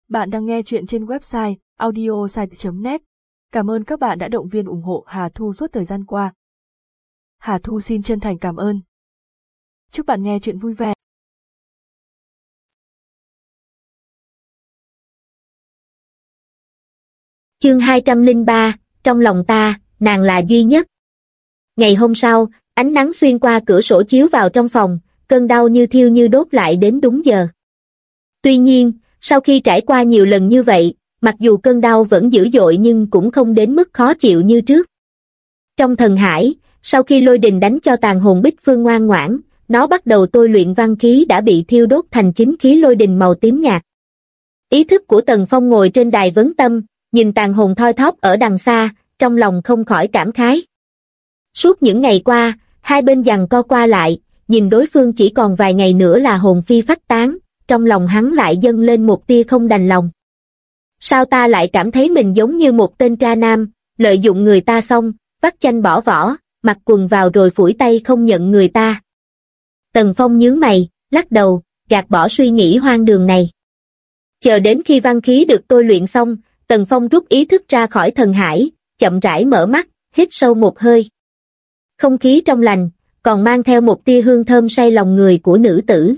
Bạn đang nghe chuyện trên website audiosite.net. Cảm ơn các bạn đã động viên ủng hộ Hà Thu suốt thời gian qua. Hà Thu xin chân thành cảm ơn. Chúc bạn nghe chuyện vui vẻ. Chương 203, trong lòng ta, nàng là duy nhất. Ngày hôm sau, ánh nắng xuyên qua cửa sổ chiếu vào trong phòng, cơn đau như thiêu như đốt lại đến đúng giờ. Tuy nhiên, sau khi trải qua nhiều lần như vậy, mặc dù cơn đau vẫn dữ dội nhưng cũng không đến mức khó chịu như trước. Trong thần hải, sau khi lôi đình đánh cho tàn hồn Bích Phương ngoan ngoãn, nó bắt đầu tôi luyện văn khí đã bị thiêu đốt thành chính khí lôi đình màu tím nhạt. Ý thức của Tần Phong ngồi trên đài vấn tâm, nhìn tàn hồn thoi thóp ở đằng xa, trong lòng không khỏi cảm khái. Suốt những ngày qua, hai bên giằng co qua lại, nhìn đối phương chỉ còn vài ngày nữa là hồn phi phách tán, trong lòng hắn lại dâng lên một tia không đành lòng. Sao ta lại cảm thấy mình giống như một tên tra nam, lợi dụng người ta xong, vắt chanh bỏ vỏ, mặc quần vào rồi phủi tay không nhận người ta. Tần Phong nhướng mày, lắc đầu, gạt bỏ suy nghĩ hoang đường này. Chờ đến khi văn khí được tôi luyện xong, Tần Phong rút ý thức ra khỏi thần hải, chậm rãi mở mắt, hít sâu một hơi. Không khí trong lành, còn mang theo một tia hương thơm say lòng người của nữ tử.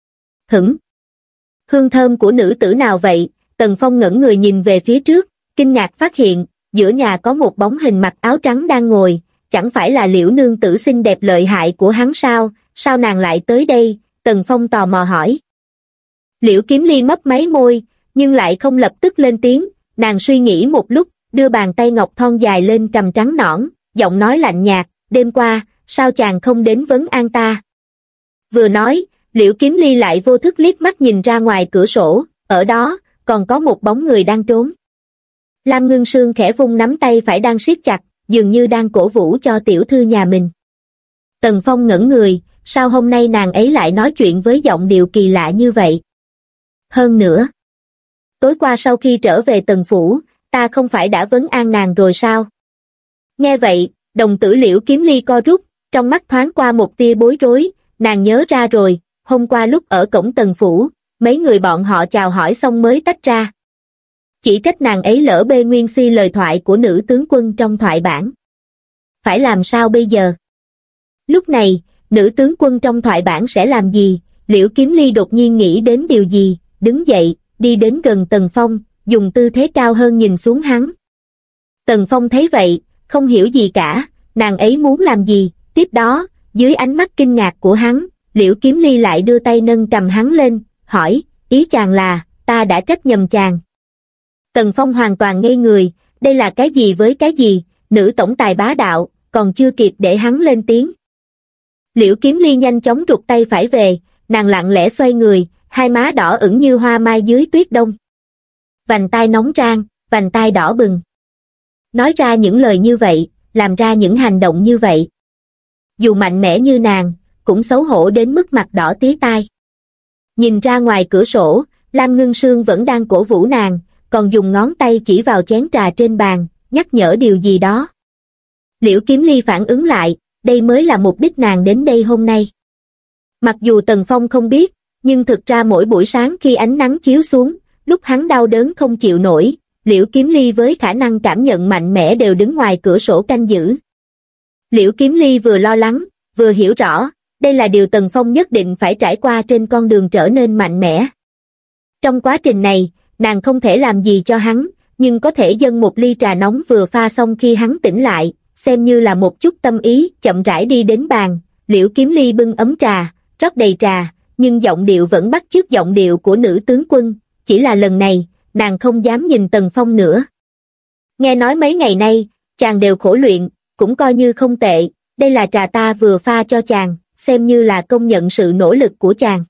Hương thơm của nữ tử nào vậy? Tần Phong ngẩng người nhìn về phía trước, kinh ngạc phát hiện, giữa nhà có một bóng hình mặc áo trắng đang ngồi, chẳng phải là Liễu nương tử xinh đẹp lợi hại của hắn sao nàng lại tới đây? Tần Phong tò mò hỏi. Liễu Kiếm Ly mấp máy môi, nhưng lại không lập tức lên tiếng, nàng suy nghĩ một lúc, đưa bàn tay ngọc thon dài lên cầm trắng nõn, giọng nói lạnh nhạt, đêm qua, sao chàng không đến vấn an ta? Vừa nói, Liễu Kiếm Ly lại vô thức liếc mắt nhìn ra ngoài cửa sổ, ở đó, còn có một bóng người đang trốn. Lam Ngưng Sương khẽ vung nắm tay phải đang siết chặt, dường như đang cổ vũ cho tiểu thư nhà mình. Tần Phong ngẩn người, sao hôm nay nàng ấy lại nói chuyện với giọng điệu kỳ lạ như vậy? Hơn nữa, tối qua sau khi trở về Tần Phủ, ta không phải đã vấn an nàng rồi sao? Nghe vậy, đồng tử Liễu Kiếm Ly co rút, trong mắt thoáng qua một tia bối rối, nàng nhớ ra rồi, hôm qua lúc ở cổng Tần Phủ, mấy người bọn họ chào hỏi xong mới tách ra. Chỉ trách nàng ấy lỡ bê nguyên si lời thoại của nữ tướng quân trong thoại bản. Phải làm sao bây giờ? Lúc này, nữ tướng quân trong thoại bản sẽ làm gì? Liễu Kiếm Ly đột nhiên nghĩ đến điều gì, đứng dậy, đi đến gần Tần Phong, dùng tư thế cao hơn nhìn xuống hắn. Tần Phong thấy vậy, không hiểu gì cả, nàng ấy muốn làm gì? Tiếp đó, dưới ánh mắt kinh ngạc của hắn, Liễu Kiếm Ly lại đưa tay nâng cầm hắn lên, hỏi, ý chàng là, ta đã trách nhầm chàng. Tần Phong hoàn toàn ngây người, đây là cái gì với cái gì, nữ tổng tài bá đạo, còn chưa kịp để hắn lên tiếng. Liễu Kiếm Ly nhanh chóng rụt tay phải về, nàng lặng lẽ xoay người, hai má đỏ ửng như hoa mai dưới tuyết đông. Vành tai nóng rang, vành tai đỏ bừng. Nói ra những lời như vậy, làm ra những hành động như vậy. Dù mạnh mẽ như nàng, cũng xấu hổ đến mức mặt đỏ tía tai. Nhìn ra ngoài cửa sổ, Lam Ngưng Sương vẫn đang cổ vũ nàng, còn dùng ngón tay chỉ vào chén trà trên bàn, nhắc nhở điều gì đó. Liễu Kiếm Ly phản ứng lại, đây mới là mục đích nàng đến đây hôm nay. Mặc dù Tần Phong không biết, nhưng thực ra mỗi buổi sáng khi ánh nắng chiếu xuống, lúc hắn đau đớn không chịu nổi, Liễu Kiếm Ly với khả năng cảm nhận mạnh mẽ đều đứng ngoài cửa sổ canh giữ. Liễu Kiếm Ly vừa lo lắng, vừa hiểu rõ, đây là điều Tần Phong nhất định phải trải qua trên con đường trở nên mạnh mẽ. Trong quá trình này, nàng không thể làm gì cho hắn, nhưng có thể dâng một ly trà nóng vừa pha xong khi hắn tỉnh lại, xem như là một chút tâm ý, chậm rãi đi đến bàn, Liễu Kiếm Ly bưng ấm trà, rót đầy trà, nhưng giọng điệu vẫn bắt chước giọng điệu của nữ tướng quân, chỉ là lần này, nàng không dám nhìn Tần Phong nữa. Nghe nói mấy ngày nay, chàng đều khổ luyện, cũng coi như không tệ, đây là trà ta vừa pha cho chàng, xem như là công nhận sự nỗ lực của chàng.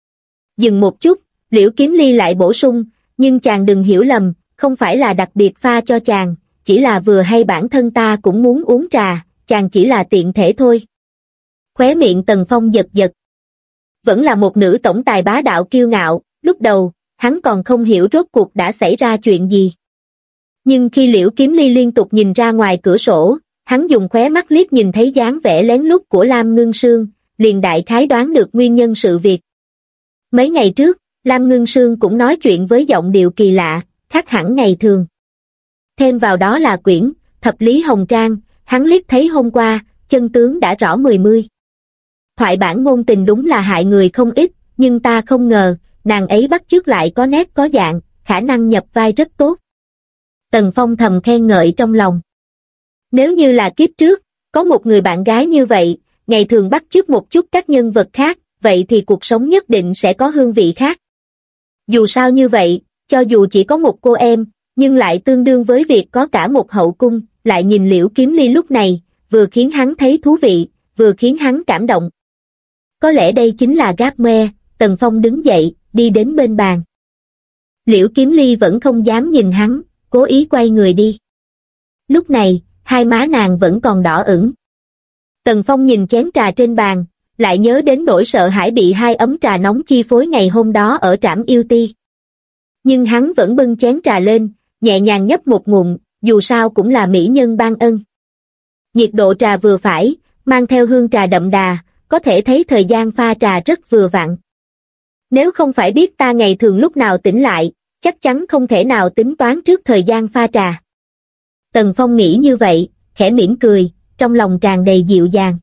Dừng một chút, Liễu Kiếm Ly lại bổ sung, nhưng chàng đừng hiểu lầm, không phải là đặc biệt pha cho chàng, chỉ là vừa hay bản thân ta cũng muốn uống trà, chàng chỉ là tiện thể thôi. Khóe miệng Tần Phong giật giật. Vẫn là một nữ tổng tài bá đạo kiêu ngạo, lúc đầu, hắn còn không hiểu rốt cuộc đã xảy ra chuyện gì. Nhưng khi Liễu Kiếm Ly liên tục nhìn ra ngoài cửa sổ, hắn dùng khóe mắt liếc nhìn thấy dáng vẻ lén lút của Lam Ngưng Sương, liền đại khái đoán được nguyên nhân sự việc. Mấy ngày trước, Lam Ngưng Sương cũng nói chuyện với giọng điệu kỳ lạ, khác hẳn ngày thường. Thêm vào đó là quyển Thập Lý Hồng Trang, hắn liếc thấy hôm qua, chân tướng đã rõ mười mươi. Thoại bản ngôn tình đúng là hại người không ít, nhưng ta không ngờ, nàng ấy bắt chước lại có nét có dạng, khả năng nhập vai rất tốt. Tần Phong thầm khen ngợi trong lòng. Nếu như là kiếp trước, có một người bạn gái như vậy, ngày thường bắt chước một chút các nhân vật khác, vậy thì cuộc sống nhất định sẽ có hương vị khác. Dù sao như vậy, cho dù chỉ có một cô em, nhưng lại tương đương với việc có cả một hậu cung, lại nhìn Liễu Kiếm Ly lúc này, vừa khiến hắn thấy thú vị, vừa khiến hắn cảm động. Có lẽ đây chính là gáp me. Tần Phong đứng dậy, đi đến bên bàn. Liễu Kiếm Ly vẫn không dám nhìn hắn, cố ý quay người đi. Lúc này, hai má nàng vẫn còn đỏ ửng. Tần Phong nhìn chén trà trên bàn, lại nhớ đến nỗi sợ hãi bị hai ấm trà nóng chi phối ngày hôm đó ở trảm yêu ti. Nhưng hắn vẫn bưng chén trà lên, nhẹ nhàng nhấp một ngụm, dù sao cũng là mỹ nhân ban ân. Nhiệt độ trà vừa phải, mang theo hương trà đậm đà, có thể thấy thời gian pha trà rất vừa vặn. Nếu không phải biết ta ngày thường lúc nào tỉnh lại, chắc chắn không thể nào tính toán trước thời gian pha trà. Tần Phong nghĩ như vậy, khẽ mỉm cười, trong lòng tràn đầy dịu dàng.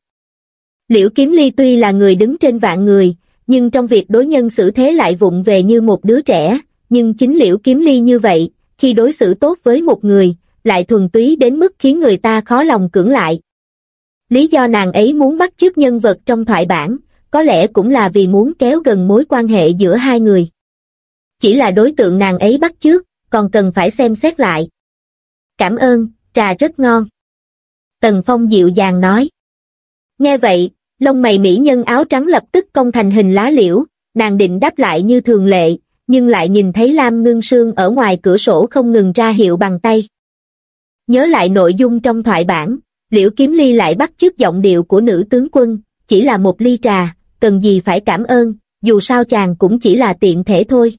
Liễu Kiếm Ly tuy là người đứng trên vạn người, nhưng trong việc đối nhân xử thế lại vụng về như một đứa trẻ, nhưng chính Liễu Kiếm Ly như vậy, khi đối xử tốt với một người, lại thuần túy đến mức khiến người ta khó lòng cưỡng lại. Lý do nàng ấy muốn bắt chước nhân vật trong thoại bản, có lẽ cũng là vì muốn kéo gần mối quan hệ giữa hai người. Chỉ là đối tượng nàng ấy bắt chước, còn cần phải xem xét lại. Cảm ơn, trà rất ngon. Tần Phong dịu dàng nói. Nghe vậy, lông mày mỹ nhân áo trắng lập tức cong thành hình lá liễu, nàng định đáp lại như thường lệ, nhưng lại nhìn thấy Lam Ngưng Sương ở ngoài cửa sổ không ngừng ra hiệu bằng tay. Nhớ lại nội dung trong thoại bản, Liễu Kiếm Ly lại bắt chước giọng điệu của nữ tướng quân, chỉ là một ly trà, cần gì phải cảm ơn, dù sao chàng cũng chỉ là tiện thể thôi.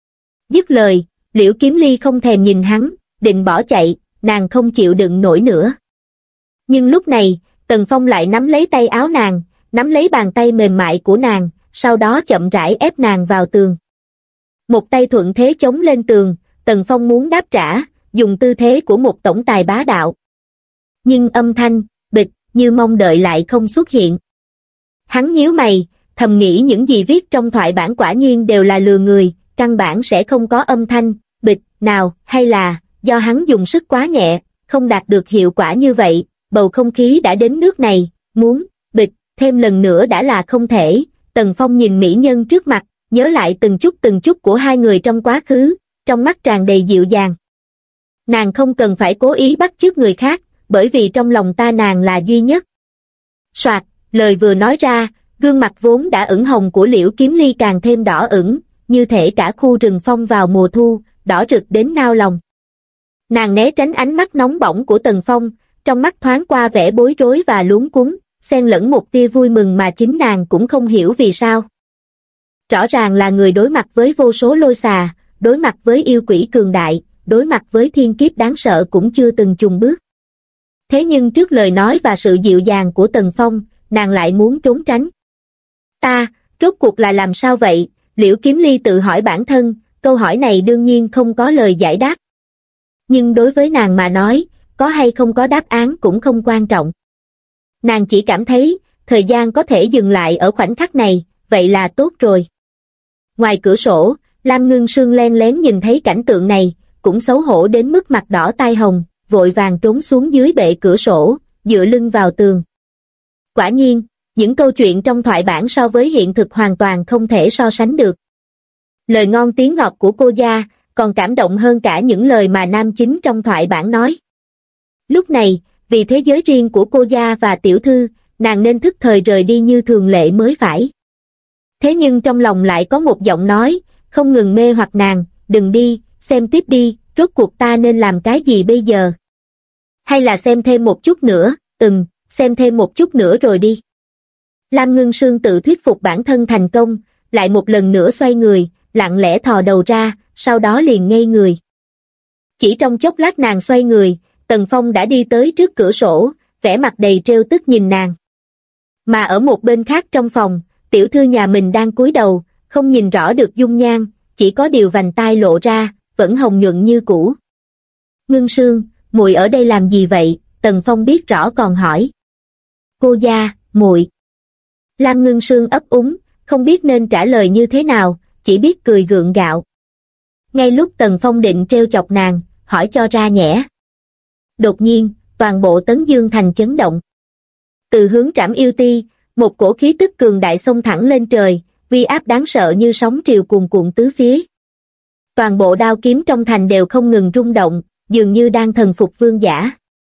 Dứt lời, Liễu Kiếm Ly không thèm nhìn hắn, định bỏ chạy, nàng không chịu đựng nổi nữa. Nhưng lúc này, Tần Phong lại nắm lấy tay áo nàng, nắm lấy bàn tay mềm mại của nàng, sau đó chậm rãi ép nàng vào tường. Một tay thuận thế chống lên tường, Tần Phong muốn đáp trả, dùng tư thế của một tổng tài bá đạo. Nhưng âm thanh, bịch, như mong đợi lại không xuất hiện. Hắn nhíu mày, thầm nghĩ những gì viết trong thoại bản quả nhiên đều là lừa người, căn bản sẽ không có âm thanh, bịch, nào, hay là, do hắn dùng sức quá nhẹ, không đạt được hiệu quả như vậy, bầu không khí đã đến nước này, muốn, bịch, thêm lần nữa đã là không thể. Tần Phong nhìn mỹ nhân trước mặt, nhớ lại từng chút của hai người trong quá khứ, trong mắt tràn đầy dịu dàng. Nàng không cần phải cố ý bắt chước người khác, bởi vì trong lòng ta nàng là duy nhất. Soạt, lời vừa nói ra, gương mặt vốn đã ửng hồng của Liễu Kiếm Ly càng thêm đỏ ửng, như thể cả khu rừng phong vào mùa thu, đỏ rực đến nao lòng. Nàng né tránh ánh mắt nóng bỏng của Tần Phong, trong mắt thoáng qua vẻ bối rối và luống cuống, xen lẫn một tia vui mừng mà chính nàng cũng không hiểu vì sao. Rõ ràng là người đối mặt với vô số lôi xà, đối mặt với yêu quỷ cường đại, đối mặt với thiên kiếp đáng sợ cũng chưa từng chùng bước. Thế nhưng trước lời nói và sự dịu dàng của Tần Phong, nàng lại muốn trốn tránh. Ta, rốt cuộc là làm sao vậy? Liễu Kiếm Ly tự hỏi bản thân, câu hỏi này đương nhiên không có lời giải đáp. Nhưng đối với nàng mà nói, có hay không có đáp án cũng không quan trọng. Nàng chỉ cảm thấy, thời gian có thể dừng lại ở khoảnh khắc này, vậy là tốt rồi. Ngoài cửa sổ, Lam Ngưng Sương len lén nhìn thấy cảnh tượng này, cũng xấu hổ đến mức mặt đỏ tai hồng, vội vàng trốn xuống dưới bệ cửa sổ, dựa lưng vào tường. Quả nhiên, những câu chuyện trong thoại bản so với hiện thực hoàn toàn không thể so sánh được. Lời ngon tiếng ngọt của cô gia, còn cảm động hơn cả những lời mà nam chính trong thoại bản nói. Lúc này, vì thế giới riêng của cô gia và tiểu thư, nàng nên thức thời rời đi như thường lệ mới phải. Thế nhưng trong lòng lại có một giọng nói, không ngừng mê hoặc nàng, đừng đi, xem tiếp đi, rốt cuộc ta nên làm cái gì bây giờ? Hay là xem thêm một chút nữa, xem thêm một chút nữa rồi đi. Lam Ngưng Sương tự thuyết phục bản thân thành công, lại một lần nữa xoay người, lặng lẽ thò đầu ra, sau đó liền ngây người. Chỉ trong chốc lát nàng xoay người, Tần Phong đã đi tới trước cửa sổ, vẻ mặt đầy trêu tức nhìn nàng. Mà ở một bên khác trong phòng, tiểu thư nhà mình đang cúi đầu, không nhìn rõ được dung nhan, chỉ có điều vành tai lộ ra, vẫn hồng nhuận như cũ. Ngưng Sương, muội ở đây làm gì vậy? Tần Phong biết rõ còn hỏi. Cô gia, muội. Lam Ngưng Sương ấp úng, không biết nên trả lời như thế nào, chỉ biết cười gượng gạo. Ngay lúc Tần Phong định trêu chọc nàng, hỏi cho ra nhẽ. Đột nhiên, toàn bộ Tấn Dương Thành chấn động. Từ hướng Trảm Yêu Ti, một cổ khí tức cường đại xông thẳng lên trời, uy áp đáng sợ như sóng triều cuồn cuộn tứ phía. Toàn bộ đao kiếm trong thành đều không ngừng rung động, dường như đang thần phục vương giả.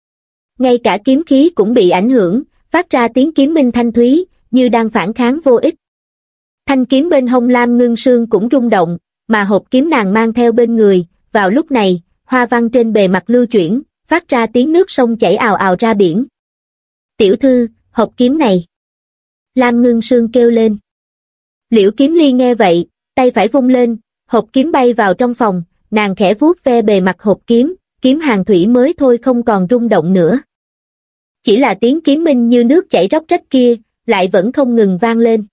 Ngay cả kiếm khí cũng bị ảnh hưởng, phát ra tiếng kiếm minh thanh thúy, như đang phản kháng vô ích. Thanh kiếm bên hông Lam Ngưng Sương cũng rung động, mà hộp kiếm nàng mang theo bên người, vào lúc này, hoa văn trên bề mặt lưu chuyển, phát ra tiếng nước sông chảy ào ào ra biển. Tiểu thư, hộp kiếm này. Lam Ngưng Sương kêu lên. Liễu Kiếm Ly nghe vậy, tay phải vung lên, hộp kiếm bay vào trong phòng, nàng khẽ vuốt ve bề mặt hộp kiếm, kiếm hàng thủy mới thôi không còn rung động nữa. Chỉ là tiếng kiếm minh như nước chảy róc rách kia, lại vẫn không ngừng vang lên.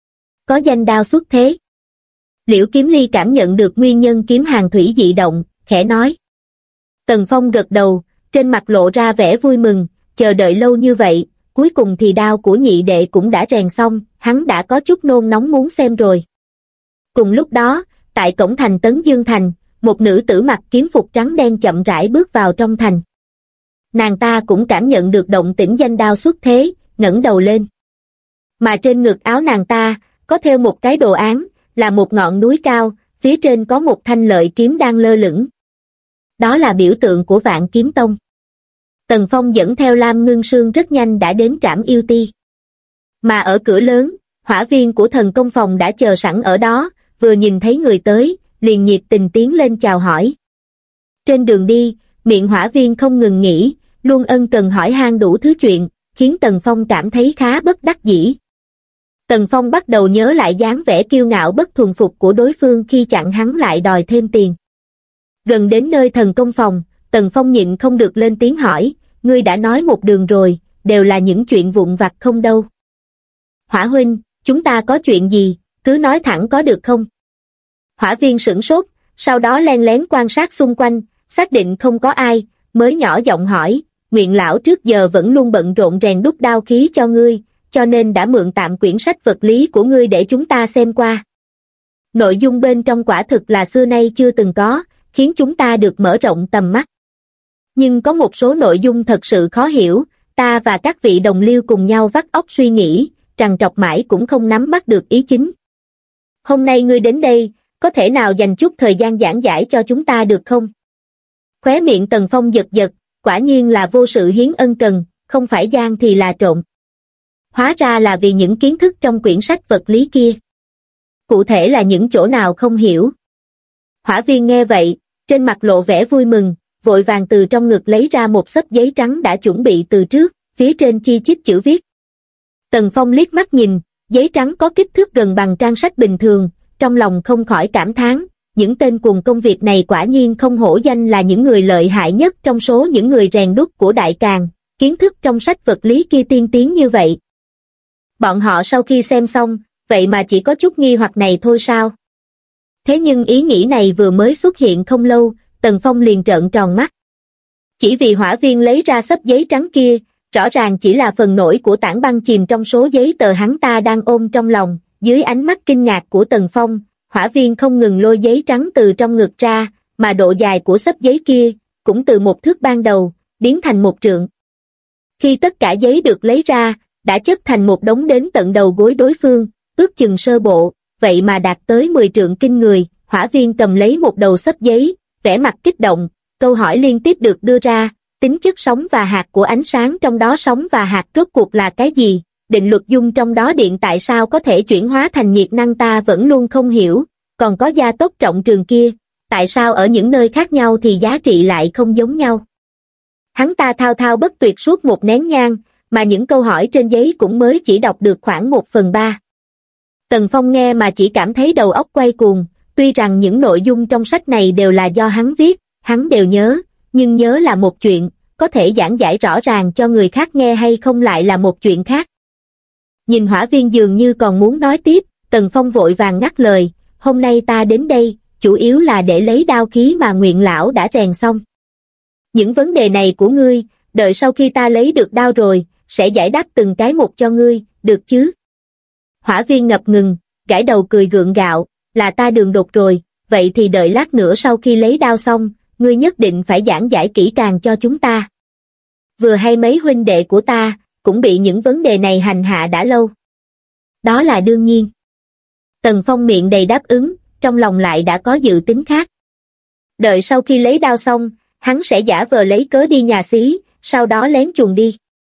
Có danh đao xuất thế. Liễu Kiếm Ly cảm nhận được nguyên nhân kiếm hàng thủy dị động, khẽ nói. Tần Phong gật đầu, trên mặt lộ ra vẻ vui mừng, chờ đợi lâu như vậy, cuối cùng thì đao của nhị đệ cũng đã rèn xong, hắn đã có chút nôn nóng muốn xem rồi. Cùng lúc đó, tại cổng thành Tấn Dương Thành, một nữ tử mặc kiếm phục trắng đen chậm rãi bước vào trong thành. Nàng ta cũng cảm nhận được động tĩnh danh đao xuất thế, ngẩng đầu lên. Mà trên ngực áo nàng ta, có thêu một cái đồ án, là một ngọn núi cao, phía trên có một thanh lợi kiếm đang lơ lửng. Đó là biểu tượng của Vạn Kiếm Tông. Tần Phong dẫn theo Lam Ngưng Sương rất nhanh đã đến Trảm Yêu Ti. Mà ở cửa lớn, hỏa viên của thần công phòng đã chờ sẵn ở đó, vừa nhìn thấy người tới, liền nhiệt tình tiến lên chào hỏi. Trên đường đi, miệng hỏa viên không ngừng nghỉ, luôn ân cần hỏi han đủ thứ chuyện, khiến Tần Phong cảm thấy khá bất đắc dĩ. Tần Phong bắt đầu nhớ lại dáng vẻ kiêu ngạo bất thuần phục của đối phương khi chặn hắn lại đòi thêm tiền. Gần đến nơi thần công phòng, Tần Phong nhịn không được lên tiếng hỏi, ngươi đã nói một đường rồi, đều là những chuyện vụn vặt không đâu. Hỏa huynh, chúng ta có chuyện gì, cứ nói thẳng có được không? Hỏa viên sửng sốt, sau đó len lén quan sát xung quanh, xác định không có ai, mới nhỏ giọng hỏi, Nguyện lão trước giờ vẫn luôn bận rộn rèn đúc đao khí cho ngươi, cho nên đã mượn tạm quyển sách vật lý của ngươi để chúng ta xem qua. Nội dung bên trong quả thực là xưa nay chưa từng có, khiến chúng ta được mở rộng tầm mắt. Nhưng có một số nội dung thật sự khó hiểu, ta và các vị đồng liêu cùng nhau vắt óc suy nghĩ, trằn trọc mãi cũng không nắm bắt được ý chính. Hôm nay ngươi đến đây, có thể nào dành chút thời gian giảng giải cho chúng ta được không? Khóe miệng Tần Phong giật giật, quả nhiên là vô sự hiến ân cần, không phải gian thì là trộm. Hóa ra là vì những kiến thức trong quyển sách vật lý kia. Cụ thể là những chỗ nào không hiểu. Hỏa viên nghe vậy, trên mặt lộ vẻ vui mừng, vội vàng từ trong ngực lấy ra một xấp giấy trắng đã chuẩn bị từ trước, phía trên chi chít chữ viết. Tần Phong liếc mắt nhìn, giấy trắng có kích thước gần bằng trang sách bình thường, trong lòng không khỏi cảm thán, những tên cuồng công việc này quả nhiên không hổ danh là những người lợi hại nhất trong số những người rèn đúc của Đại Càn, kiến thức trong sách vật lý kia tiên tiến như vậy. Bọn họ sau khi xem xong, vậy mà chỉ có chút nghi hoặc này thôi sao? Thế nhưng ý nghĩ này vừa mới xuất hiện không lâu, Tần Phong liền trợn tròn mắt. Chỉ vì hỏa viên lấy ra xấp giấy trắng kia, rõ ràng chỉ là phần nổi của tảng băng chìm trong số giấy tờ hắn ta đang ôm trong lòng, dưới ánh mắt kinh ngạc của Tần Phong, hỏa viên không ngừng lôi giấy trắng từ trong ngực ra, mà độ dài của xấp giấy kia, cũng từ một thước ban đầu, biến thành một trượng. Khi tất cả giấy được lấy ra, đã chất thành một đống đến tận đầu gối đối phương, ước chừng sơ bộ, vậy mà đạt tới 10 trượng kinh người, hỏa viên cầm lấy một đầu xấp giấy, vẻ mặt kích động, câu hỏi liên tiếp được đưa ra, tính chất sóng và hạt của ánh sáng trong đó sóng và hạt rốt cuộc là cái gì, định luật dung trong đó điện tại sao có thể chuyển hóa thành nhiệt năng ta vẫn luôn không hiểu, còn có gia tốc trọng trường kia, tại sao ở những nơi khác nhau thì giá trị lại không giống nhau. Hắn ta thao thao bất tuyệt suốt một nén nhang, mà những câu hỏi trên giấy cũng mới chỉ đọc được khoảng 1/3. Tần Phong nghe mà chỉ cảm thấy đầu óc quay cuồng, tuy rằng những nội dung trong sách này đều là do hắn viết, hắn đều nhớ, nhưng nhớ là một chuyện, có thể giảng giải rõ ràng cho người khác nghe hay không lại là một chuyện khác. Nhìn hỏa viên dường như còn muốn nói tiếp, Tần Phong vội vàng ngắt lời, hôm nay ta đến đây, chủ yếu là để lấy đao khí mà Nguyện lão đã rèn xong. Những vấn đề này của ngươi, đợi sau khi ta lấy được đao rồi, sẽ giải đáp từng cái một cho ngươi, được chứ? Hỏa viên ngập ngừng, gãi đầu cười gượng gạo, là ta đường đột rồi, vậy thì đợi lát nữa sau khi lấy đao xong, ngươi nhất định phải giảng giải kỹ càng cho chúng ta. Vừa hay mấy huynh đệ của ta, cũng bị những vấn đề này hành hạ đã lâu. Đó là đương nhiên. Tần Phong miệng đầy đáp ứng, trong lòng lại đã có dự tính khác. Đợi sau khi lấy đao xong, hắn sẽ giả vờ lấy cớ đi nhà xí, sau đó lén chuồn đi.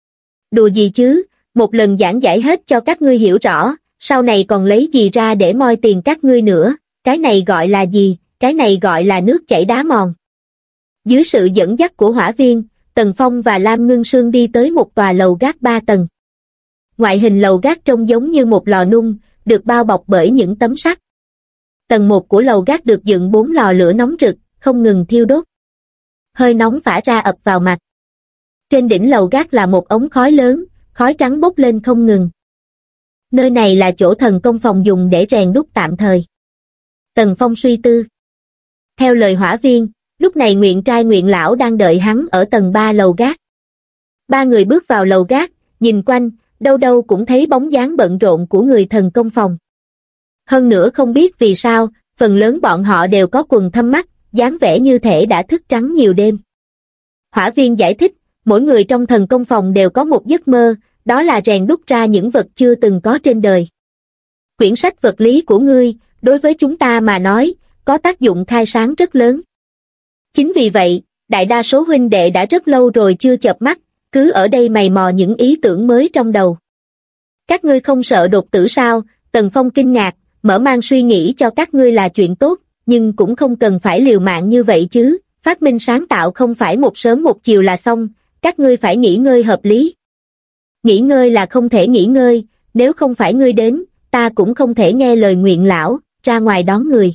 Đùa gì chứ, một lần giảng giải hết cho các ngươi hiểu rõ, sau này còn lấy gì ra để moi tiền các ngươi nữa, cái này gọi là gì, cái này gọi là nước chảy đá mòn. Dưới sự dẫn dắt của Hỏa Viên, Tần Phong và Lam Ngưng Sương đi tới một tòa lầu gác 3 tầng. Ngoại hình lầu gác trông giống như một lò nung, được bao bọc bởi những tấm sắt. Tầng 1 của lầu gác được dựng 4 lò lửa nóng rực, không ngừng thiêu đốt. Hơi nóng phả ra ập vào mặt. Trên đỉnh lầu gác là một ống khói lớn, khói trắng bốc lên không ngừng. Nơi này là chỗ thần công phòng dùng để rèn đúc tạm thời. Tần Phong suy tư. Theo lời Hỏa Viên, lúc này Nguyện trai Nguyện lão đang đợi hắn ở tầng 3 lầu gác. Ba người bước vào lầu gác, nhìn quanh, đâu đâu cũng thấy bóng dáng bận rộn của người thần công phòng. Hơn nữa không biết vì sao, phần lớn bọn họ đều có quần thâm mắt, dáng vẻ như thể đã thức trắng nhiều đêm. Hỏa Viên giải thích, mỗi người trong thần công phòng đều có một giấc mơ, đó là rèn đúc ra những vật chưa từng có trên đời. Quyển sách vật lý của ngươi, đối với chúng ta mà nói, có tác dụng khai sáng rất lớn. Chính vì vậy, đại đa số huynh đệ đã rất lâu rồi chưa chợp mắt, cứ ở đây mày mò những ý tưởng mới trong đầu. Các ngươi không sợ đột tử sao? Tần Phong kinh ngạc, mở mang suy nghĩ cho các ngươi là chuyện tốt, nhưng cũng không cần phải liều mạng như vậy chứ, phát minh sáng tạo không phải một sớm một chiều là xong, các ngươi phải nghỉ ngơi hợp lý. Nghỉ ngơi là không thể nghỉ ngơi, nếu không phải ngươi đến, ta cũng không thể nghe lời Nguyện lão, ra ngoài đón người.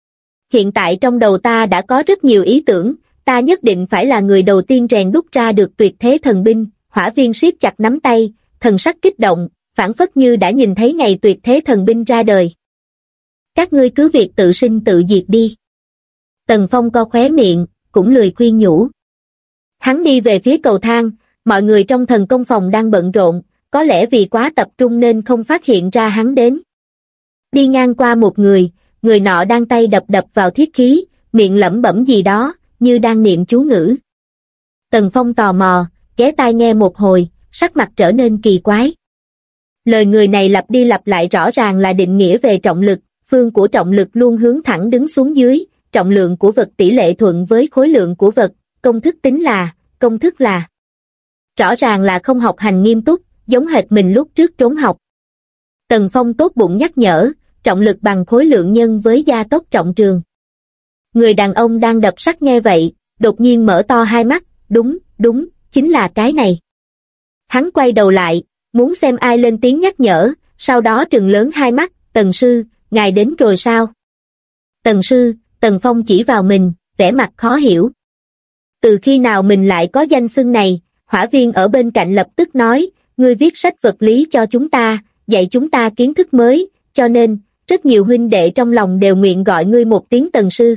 Hiện tại trong đầu ta đã có rất nhiều ý tưởng, ta nhất định phải là người đầu tiên rèn đúc ra được tuyệt thế thần binh. Hỏa Viên siết chặt nắm tay, thần sắc kích động, phảng phất như đã nhìn thấy ngày tuyệt thế thần binh ra đời. Các ngươi cứ việc tự sinh tự diệt đi. Tần Phong co khóe miệng, cũng lười khuyên nhủ. Hắn đi về phía cầu thang, mọi người trong thần công phòng đang bận rộn, có lẽ vì quá tập trung nên không phát hiện ra hắn đến. Đi ngang qua một người nọ đang tay đập đập vào thiết khí, miệng lẩm bẩm gì đó, như đang niệm chú ngữ. Tần Phong tò mò, ghé tai nghe một hồi, sắc mặt trở nên kỳ quái. Lời người này lặp đi lặp lại rõ ràng là định nghĩa về trọng lực, phương của trọng lực luôn hướng thẳng đứng xuống dưới, trọng lượng của vật tỷ lệ thuận với khối lượng của vật, công thức là. Rõ ràng là không học hành nghiêm túc, giống hệt mình lúc trước trốn học. Tần Phong tốt bụng nhắc nhở, trọng lực bằng khối lượng nhân với gia tốc trọng trường. Người đàn ông đang đập sắt nghe vậy, đột nhiên mở to hai mắt, đúng, chính là cái này. Hắn quay đầu lại, muốn xem ai lên tiếng nhắc nhở, sau đó trừng lớn hai mắt, Tần sư, ngài đến rồi sao? Tần sư, Tần Phong chỉ vào mình, vẻ mặt khó hiểu. Từ khi nào mình lại có danh xưng này? Hỏa Viên ở bên cạnh lập tức nói, ngươi viết sách vật lý cho chúng ta, dạy chúng ta kiến thức mới, cho nên, rất nhiều huynh đệ trong lòng đều nguyện gọi ngươi một tiếng Tần sư.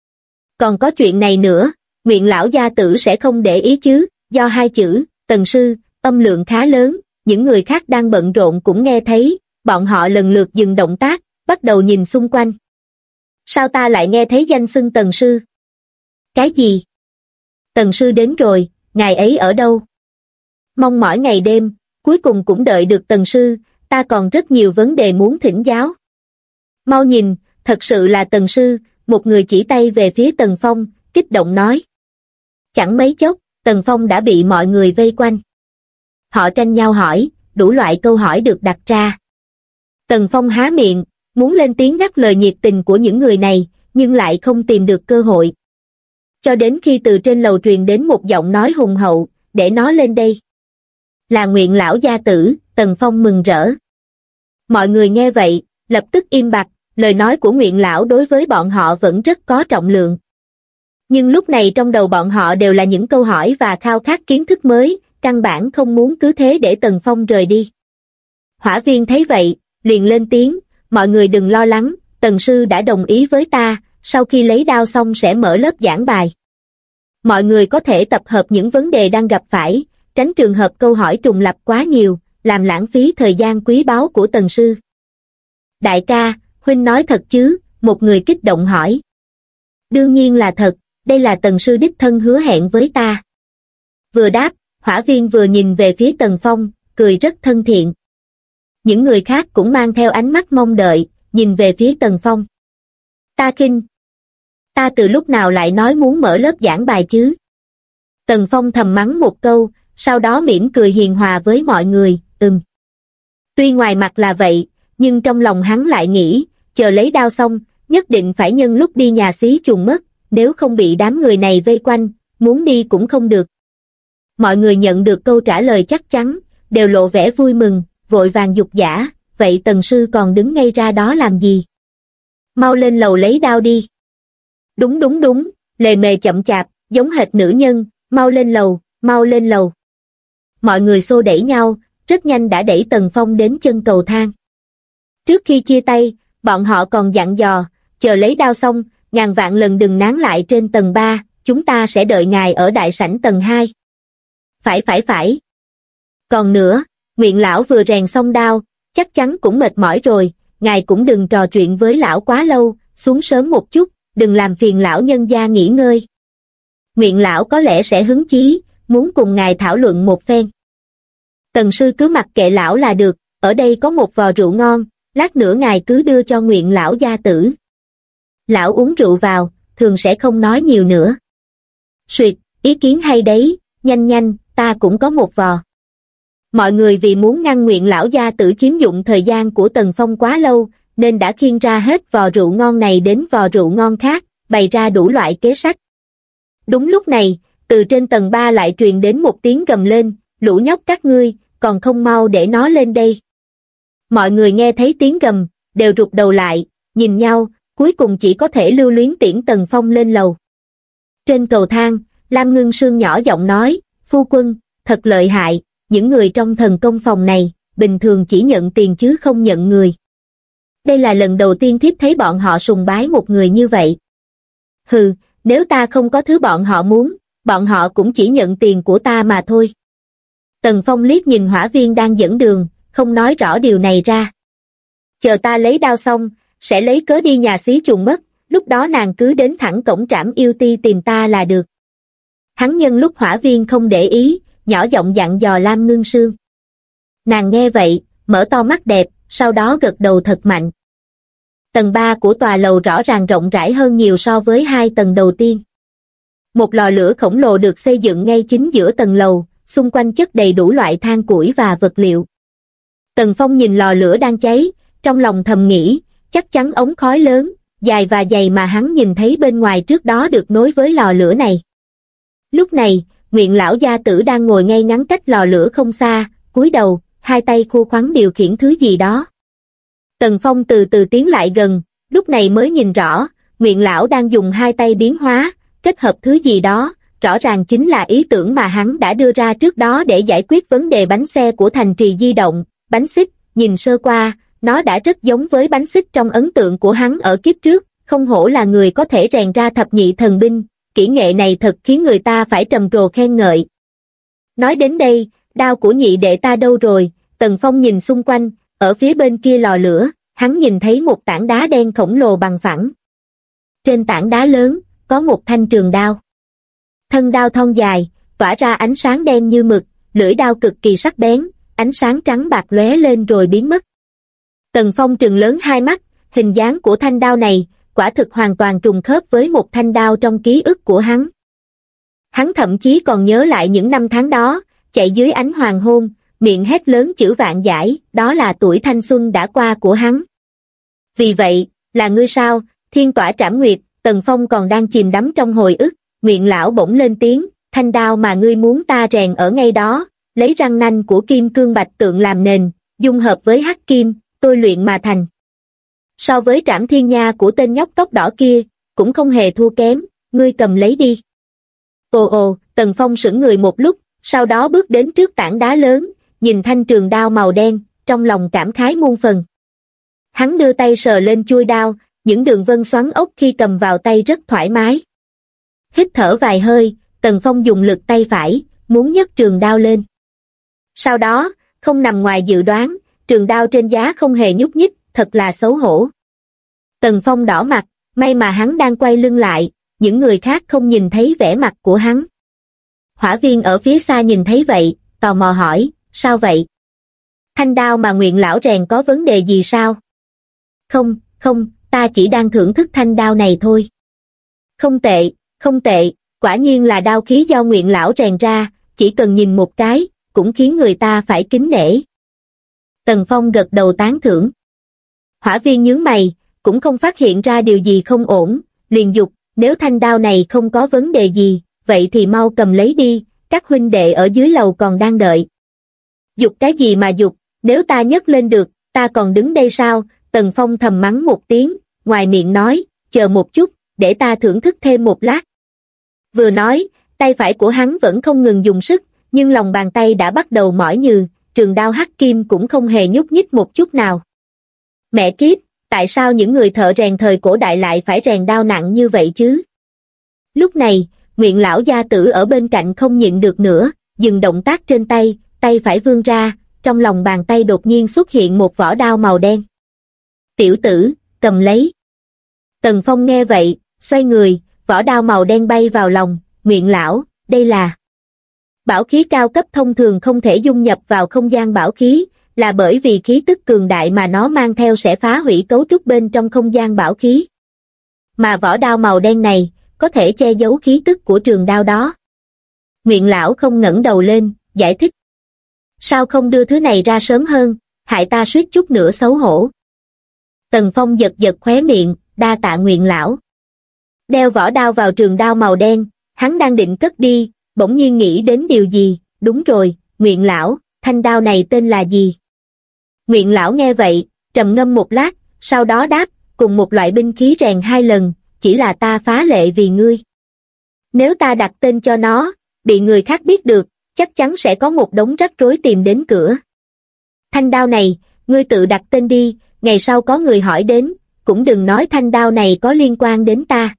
Còn có chuyện này nữa, Nguyện lão gia tử sẽ không để ý chứ, do hai chữ, Tần sư, âm lượng khá lớn, những người khác đang bận rộn cũng nghe thấy, bọn họ lần lượt dừng động tác, bắt đầu nhìn xung quanh. Sao ta lại nghe thấy danh xưng Tần sư? Cái gì? Tần sư đến rồi, ngài ấy ở đâu? Mong mỏi ngày đêm, cuối cùng cũng đợi được Tần sư, ta còn rất nhiều vấn đề muốn thỉnh giáo. Mau nhìn, thật sự là Tần sư, một người chỉ tay về phía Tần Phong, kích động nói. Chẳng mấy chốc, Tần Phong đã bị mọi người vây quanh. Họ tranh nhau hỏi, đủ loại câu hỏi được đặt ra. Tần Phong há miệng, muốn lên tiếng ngắt lời nhiệt tình của những người này, nhưng lại không tìm được cơ hội. Cho đến khi từ trên lầu truyền đến một giọng nói hùng hậu, để nó lên đây. Là Nguyện lão gia tử, Tần Phong mừng rỡ. Mọi người nghe vậy, lập tức im bặt, lời nói của Nguyện lão đối với bọn họ vẫn rất có trọng lượng. Nhưng lúc này trong đầu bọn họ đều là những câu hỏi và khao khát kiến thức mới, căn bản không muốn cứ thế để Tần Phong rời đi. Hỏa Viên thấy vậy, liền lên tiếng, mọi người đừng lo lắng, Tần sư đã đồng ý với ta, sau khi lấy đao xong sẽ mở lớp giảng bài. Mọi người có thể tập hợp những vấn đề đang gặp phải, tránh trường hợp câu hỏi trùng lặp quá nhiều, làm lãng phí thời gian quý báu của Tần sư. Đại ca, huynh nói thật chứ? Một người kích động hỏi. Đương nhiên là thật, đây là Tần sư đích thân hứa hẹn với ta. Vừa đáp, Hỏa Viên vừa nhìn về phía Tần Phong, cười rất thân thiện. Những người khác cũng mang theo ánh mắt mong đợi, nhìn về phía Tần Phong. Ta khinh. Ta từ lúc nào lại nói muốn mở lớp giảng bài chứ? Tần Phong thầm mắng một câu, sau đó mỉm cười hiền hòa với mọi người, Tuy ngoài mặt là vậy, nhưng trong lòng hắn lại nghĩ, chờ lấy đao xong, nhất định phải nhân lúc đi nhà xí chuồn mất, nếu không bị đám người này vây quanh, muốn đi cũng không được. Mọi người nhận được câu trả lời chắc chắn, đều lộ vẻ vui mừng, vội vàng giục giã, vậy Tần sư còn đứng ngay ra đó làm gì? Mau lên lầu lấy đao đi. Đúng, lề mề chậm chạp, giống hệt nữ nhân, mau lên lầu, mau lên lầu. Mọi người xô đẩy nhau, rất nhanh đã đẩy Tần Phong đến chân cầu thang. Trước khi chia tay, bọn họ còn dặn dò, chờ lấy đao xong, ngàn vạn lần đừng nán lại trên tầng 3, chúng ta sẽ đợi ngài ở đại sảnh tầng 2. Phải. Còn nữa, Nguyện lão vừa rèn xong đao, chắc chắn cũng mệt mỏi rồi, ngài cũng đừng trò chuyện với lão quá lâu, xuống sớm một chút, đừng làm phiền lão nhân gia nghỉ ngơi. Nguyện lão có lẽ sẽ hứng chí, muốn cùng ngài thảo luận một phen. Tần sư cứ mặc kệ lão là được, ở đây có một vò rượu ngon, lát nữa ngài cứ đưa cho Nguyện lão gia tử. Lão uống rượu vào, thường sẽ không nói nhiều nữa. Suyệt, ý kiến hay đấy, nhanh, ta cũng có một vò. Mọi người vì muốn ngăn Nguyện lão gia tử chiếm dụng thời gian của Tần Phong quá lâu, nên đã khiêng ra hết vò rượu ngon này đến vò rượu ngon khác, bày ra đủ loại kế sách. Đúng lúc này, từ trên tầng 3 lại truyền đến một tiếng gầm lên, lũ nhóc các ngươi, còn không mau để nó lên đây. Mọi người nghe thấy tiếng gầm, đều rụt đầu lại, nhìn nhau, cuối cùng chỉ có thể lưu luyến tiễn Tần Phong lên lầu. Trên cầu thang, Lam Ngưng Sương nhỏ giọng nói, phu quân, thật lợi hại, những người trong thần công phòng này, bình thường chỉ nhận tiền chứ không nhận người. Đây là lần đầu tiên thiếp thấy bọn họ sùng bái một người như vậy. Hừ, nếu ta không có thứ bọn họ muốn, bọn họ cũng chỉ nhận tiền của ta mà thôi. Tần Phong liếc nhìn Hỏa Viên đang dẫn đường, không nói rõ điều này ra. Chờ ta lấy đao xong, sẽ lấy cớ đi nhà xí chuồn mất, lúc đó nàng cứ đến thẳng cổng Trảm Yêu Ti tìm ta là được. Hắn nhân lúc Hỏa Viên không để ý, nhỏ giọng dặn dò Lam Ngưng Sương. Nàng nghe vậy, mở to mắt đẹp, sau đó gật đầu thật mạnh. Tầng 3 của tòa lầu rõ ràng rộng rãi hơn nhiều so với 2 tầng đầu tiên. Một lò lửa khổng lồ được xây dựng ngay chính giữa tầng lầu, xung quanh chất đầy đủ loại than củi và vật liệu. Tần Phong nhìn lò lửa đang cháy, trong lòng thầm nghĩ, chắc chắn ống khói lớn, dài và dày mà hắn nhìn thấy bên ngoài trước đó được nối với lò lửa này. Lúc này, Nguyện lão gia tử đang ngồi ngay ngắn cách lò lửa không xa, cúi đầu, hai tay khô khoắn điều khiển thứ gì đó. Tần Phong từ từ tiến lại gần, lúc này mới nhìn rõ, Nguyện lão đang dùng hai tay biến hóa, kết hợp thứ gì đó, rõ ràng chính là ý tưởng mà hắn đã đưa ra trước đó để giải quyết vấn đề bánh xe của thành trì di động, bánh xích, nhìn sơ qua, nó đã rất giống với bánh xích trong ấn tượng của hắn ở kiếp trước, không hổ là người có thể rèn ra thập nhị thần binh, kỹ nghệ này thật khiến người ta phải trầm trồ khen ngợi. Nói đến đây, đao của nhị đệ ta đâu rồi? Tần Phong nhìn xung quanh, ở phía bên kia lò lửa, hắn nhìn thấy một tảng đá đen khổng lồ bằng phẳng. Trên tảng đá lớn, có một thanh trường đao. Thân đao thon dài, tỏa ra ánh sáng đen như mực, lưỡi đao cực kỳ sắc bén, ánh sáng trắng bạc lóe lên rồi biến mất. Tần Phong trừng lớn hai mắt, hình dáng của thanh đao này, quả thực hoàn toàn trùng khớp với một thanh đao trong ký ức của hắn. Hắn thậm chí còn nhớ lại những năm tháng đó, chạy dưới ánh hoàng hôn, miệng hét lớn chữ vạn giải, đó là tuổi thanh xuân đã qua của hắn. Vì vậy, là ngươi sao, Thiên Tỏa Trảm Nguyệt? Tần Phong còn đang chìm đắm trong hồi ức, Nguyện lão bỗng lên tiếng, thanh đao mà ngươi muốn ta rèn ở ngay đó, lấy răng nanh của kim cương bạch tượng làm nền, dung hợp với hắc kim, tôi luyện mà thành. So với Trảm Thiên Nha của tên nhóc tóc đỏ kia, cũng không hề thua kém, ngươi cầm lấy đi. Ồ, Tần Phong sững người một lúc, sau đó bước đến trước tảng đá lớn, nhìn thanh trường đao màu đen, trong lòng cảm khái muôn phần. Hắn đưa tay sờ lên chuôi đao, những đường vân xoắn ốc khi cầm vào tay rất thoải mái. Hít thở vài hơi, Tần Phong dùng lực tay phải, muốn nhấc trường đao lên. Sau đó, không nằm ngoài dự đoán, trường đao trên giá không hề nhúc nhích, thật là xấu hổ. Tần Phong đỏ mặt, may mà hắn đang quay lưng lại, những người khác không nhìn thấy vẻ mặt của hắn. Hỏa Viên ở phía xa nhìn thấy vậy, tò mò hỏi, sao vậy? Thanh đao mà Nguyện lão rèn có vấn đề gì sao? Không, không, ta chỉ đang thưởng thức thanh đao này thôi. Không tệ, không tệ, quả nhiên là đao khí do Nguyện lão rèn ra, chỉ cần nhìn một cái, cũng khiến người ta phải kính nể. Tần Phong gật đầu tán thưởng. Hỏa Viên nhướng mày, cũng không phát hiện ra điều gì không ổn, liền dục, nếu thanh đao này không có vấn đề gì, vậy thì mau cầm lấy đi, các huynh đệ ở dưới lầu còn đang đợi. Dục cái gì mà dục, nếu ta nhấc lên được, ta còn đứng đây sao? Tần Phong thầm mắng một tiếng, ngoài miệng nói, chờ một chút, để ta thưởng thức thêm một lát. Vừa nói, tay phải của hắn vẫn không ngừng dùng sức, nhưng lòng bàn tay đã bắt đầu mỏi nhừ, trường đao hắc kim cũng không hề nhúc nhích một chút nào. Mẹ kiếp, tại sao những người thợ rèn thời cổ đại lại phải rèn đao nặng như vậy chứ? Lúc này, Nguyện lão gia tử ở bên cạnh không nhịn được nữa, dừng động tác trên tay, tay phải vươn ra, trong lòng bàn tay đột nhiên xuất hiện một vỏ đao màu đen. Tiểu tử, cầm lấy. Tần Phong nghe vậy, xoay người, vỏ đao màu đen bay vào lòng, Nguyện lão, đây là bảo khí cao cấp thông thường không thể dung nhập vào không gian bảo khí, là bởi vì khí tức cường đại mà nó mang theo sẽ phá hủy cấu trúc bên trong không gian bảo khí. Mà vỏ đao màu đen này, có thể che giấu khí tức của trường đao đó. Nguyện lão không ngẩng đầu lên, giải thích. Sao không đưa thứ này ra sớm hơn, hại ta suýt chút nữa xấu hổ. Tần Phong giật giật khóe miệng, đa tạ Nguyện lão. Đeo vỏ đao vào trường đao màu đen, hắn đang định cất đi, bỗng nhiên nghĩ đến điều gì, đúng rồi, Nguyện lão, thanh đao này tên là gì? Nguyện lão nghe vậy, trầm ngâm một lát, sau đó đáp, cùng một loại binh khí rèn 2 lần, chỉ là ta phá lệ vì ngươi. Nếu ta đặt tên cho nó, bị người khác biết được, chắc chắn sẽ có một đống rắc rối tìm đến cửa. Thanh đao này, ngươi tự đặt tên đi, ngày sau có người hỏi đến, cũng đừng nói thanh đao này có liên quan đến ta.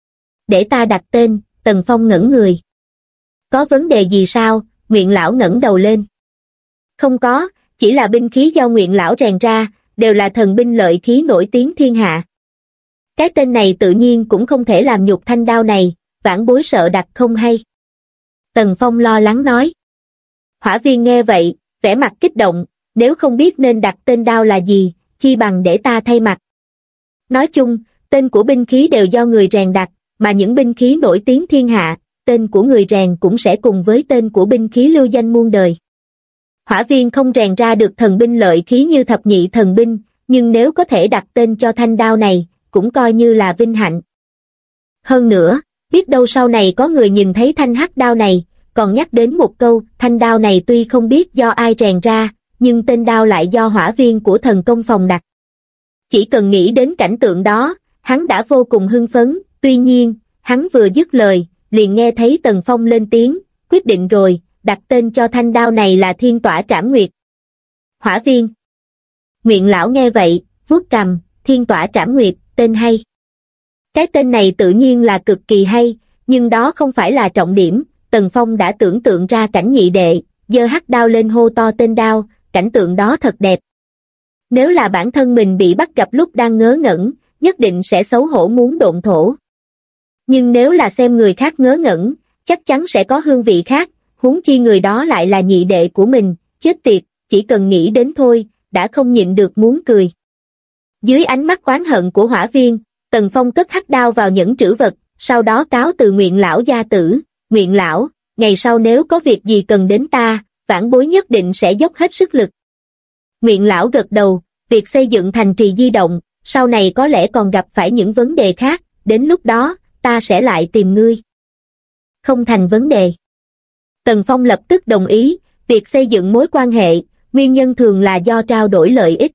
Để ta đặt tên, Tần Phong ngẩn người. Có vấn đề gì sao? Nguyện lão ngẩng đầu lên. Không có, chỉ là binh khí do Nguyện lão rèn ra, đều là thần binh lợi khí nổi tiếng thiên hạ. Cái tên này tự nhiên cũng không thể làm nhục thanh đao này, vãn bối sợ đặt không hay. Tần Phong lo lắng nói. Hỏa Viên nghe vậy, vẻ mặt kích động, nếu không biết nên đặt tên đao là gì, chi bằng để ta thay mặt. Nói chung, tên của binh khí đều do người rèn đặt, mà những binh khí nổi tiếng thiên hạ, tên của người rèn cũng sẽ cùng với tên của binh khí lưu danh muôn đời. Hỏa Viên không rèn ra được thần binh lợi khí như thập nhị thần binh, nhưng nếu có thể đặt tên cho thanh đao này, cũng coi như là vinh hạnh. Hơn nữa, biết đâu sau này có người nhìn thấy thanh hắc đao này, còn nhắc đến một câu, thanh đao này tuy không biết do ai rèn ra, nhưng tên đao lại do Hỏa Viên của thần công phòng đặt. Chỉ cần nghĩ đến cảnh tượng đó, hắn đã vô cùng hưng phấn, tuy nhiên, hắn vừa dứt lời, liền nghe thấy Tần Phong lên tiếng, quyết định rồi, đặt tên cho thanh đao này là Thiên Tỏa Trảm Nguyệt. Hỏa Viên. Nguyện lão nghe vậy, vuốt cằm, Thiên Tỏa Trảm Nguyệt, tên hay. Cái tên này tự nhiên là cực kỳ hay, nhưng đó không phải là trọng điểm. Tần Phong đã tưởng tượng ra cảnh nhị đệ, giơ hắc đao lên hô to tên đao, cảnh tượng đó thật đẹp. Nếu là bản thân mình bị bắt gặp lúc đang ngớ ngẩn, nhất định sẽ xấu hổ muốn độn thổ. Nhưng nếu là xem người khác ngớ ngẩn, chắc chắn sẽ có hương vị khác, huống chi người đó lại là nhị đệ của mình, chết tiệt, chỉ cần nghĩ đến thôi, đã không nhịn được muốn cười. Dưới ánh mắt oán hận của Hỏa Viên, Tần Phong cất hắc đao vào nhẫn trữ vật, sau đó cáo từ Nguyện lão gia tử, Nguyện lão, ngày sau nếu có việc gì cần đến ta, vãn bối nhất định sẽ dốc hết sức lực. Nguyện lão gật đầu, việc xây dựng thành trì di động, sau này có lẽ còn gặp phải những vấn đề khác, đến lúc đó, ta sẽ lại tìm ngươi. Không thành vấn đề. Tần Phong lập tức đồng ý, việc xây dựng mối quan hệ, nguyên nhân thường là do trao đổi lợi ích.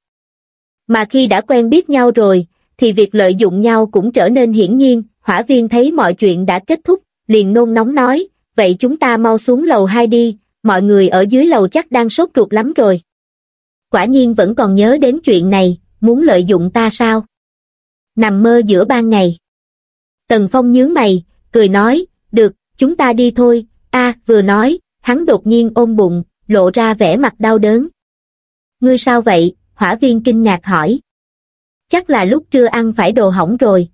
Mà khi đã quen biết nhau rồi, thì việc lợi dụng nhau cũng trở nên hiển nhiên. Hỏa Viên thấy mọi chuyện đã kết thúc, liền nôn nóng nói, vậy chúng ta mau xuống lầu 2 đi, mọi người ở dưới lầu chắc đang sốt ruột lắm rồi. Quả nhiên vẫn còn nhớ đến chuyện này, muốn lợi dụng ta sao? Nằm mơ giữa ban ngày. Tần Phong nhướng mày, cười nói, được, chúng ta đi thôi. Vừa nói, hắn đột nhiên ôm bụng, lộ ra vẻ mặt đau đớn. Ngươi sao vậy? Hỏa Viên kinh ngạc hỏi. Chắc là lúc trưa ăn phải đồ hỏng rồi,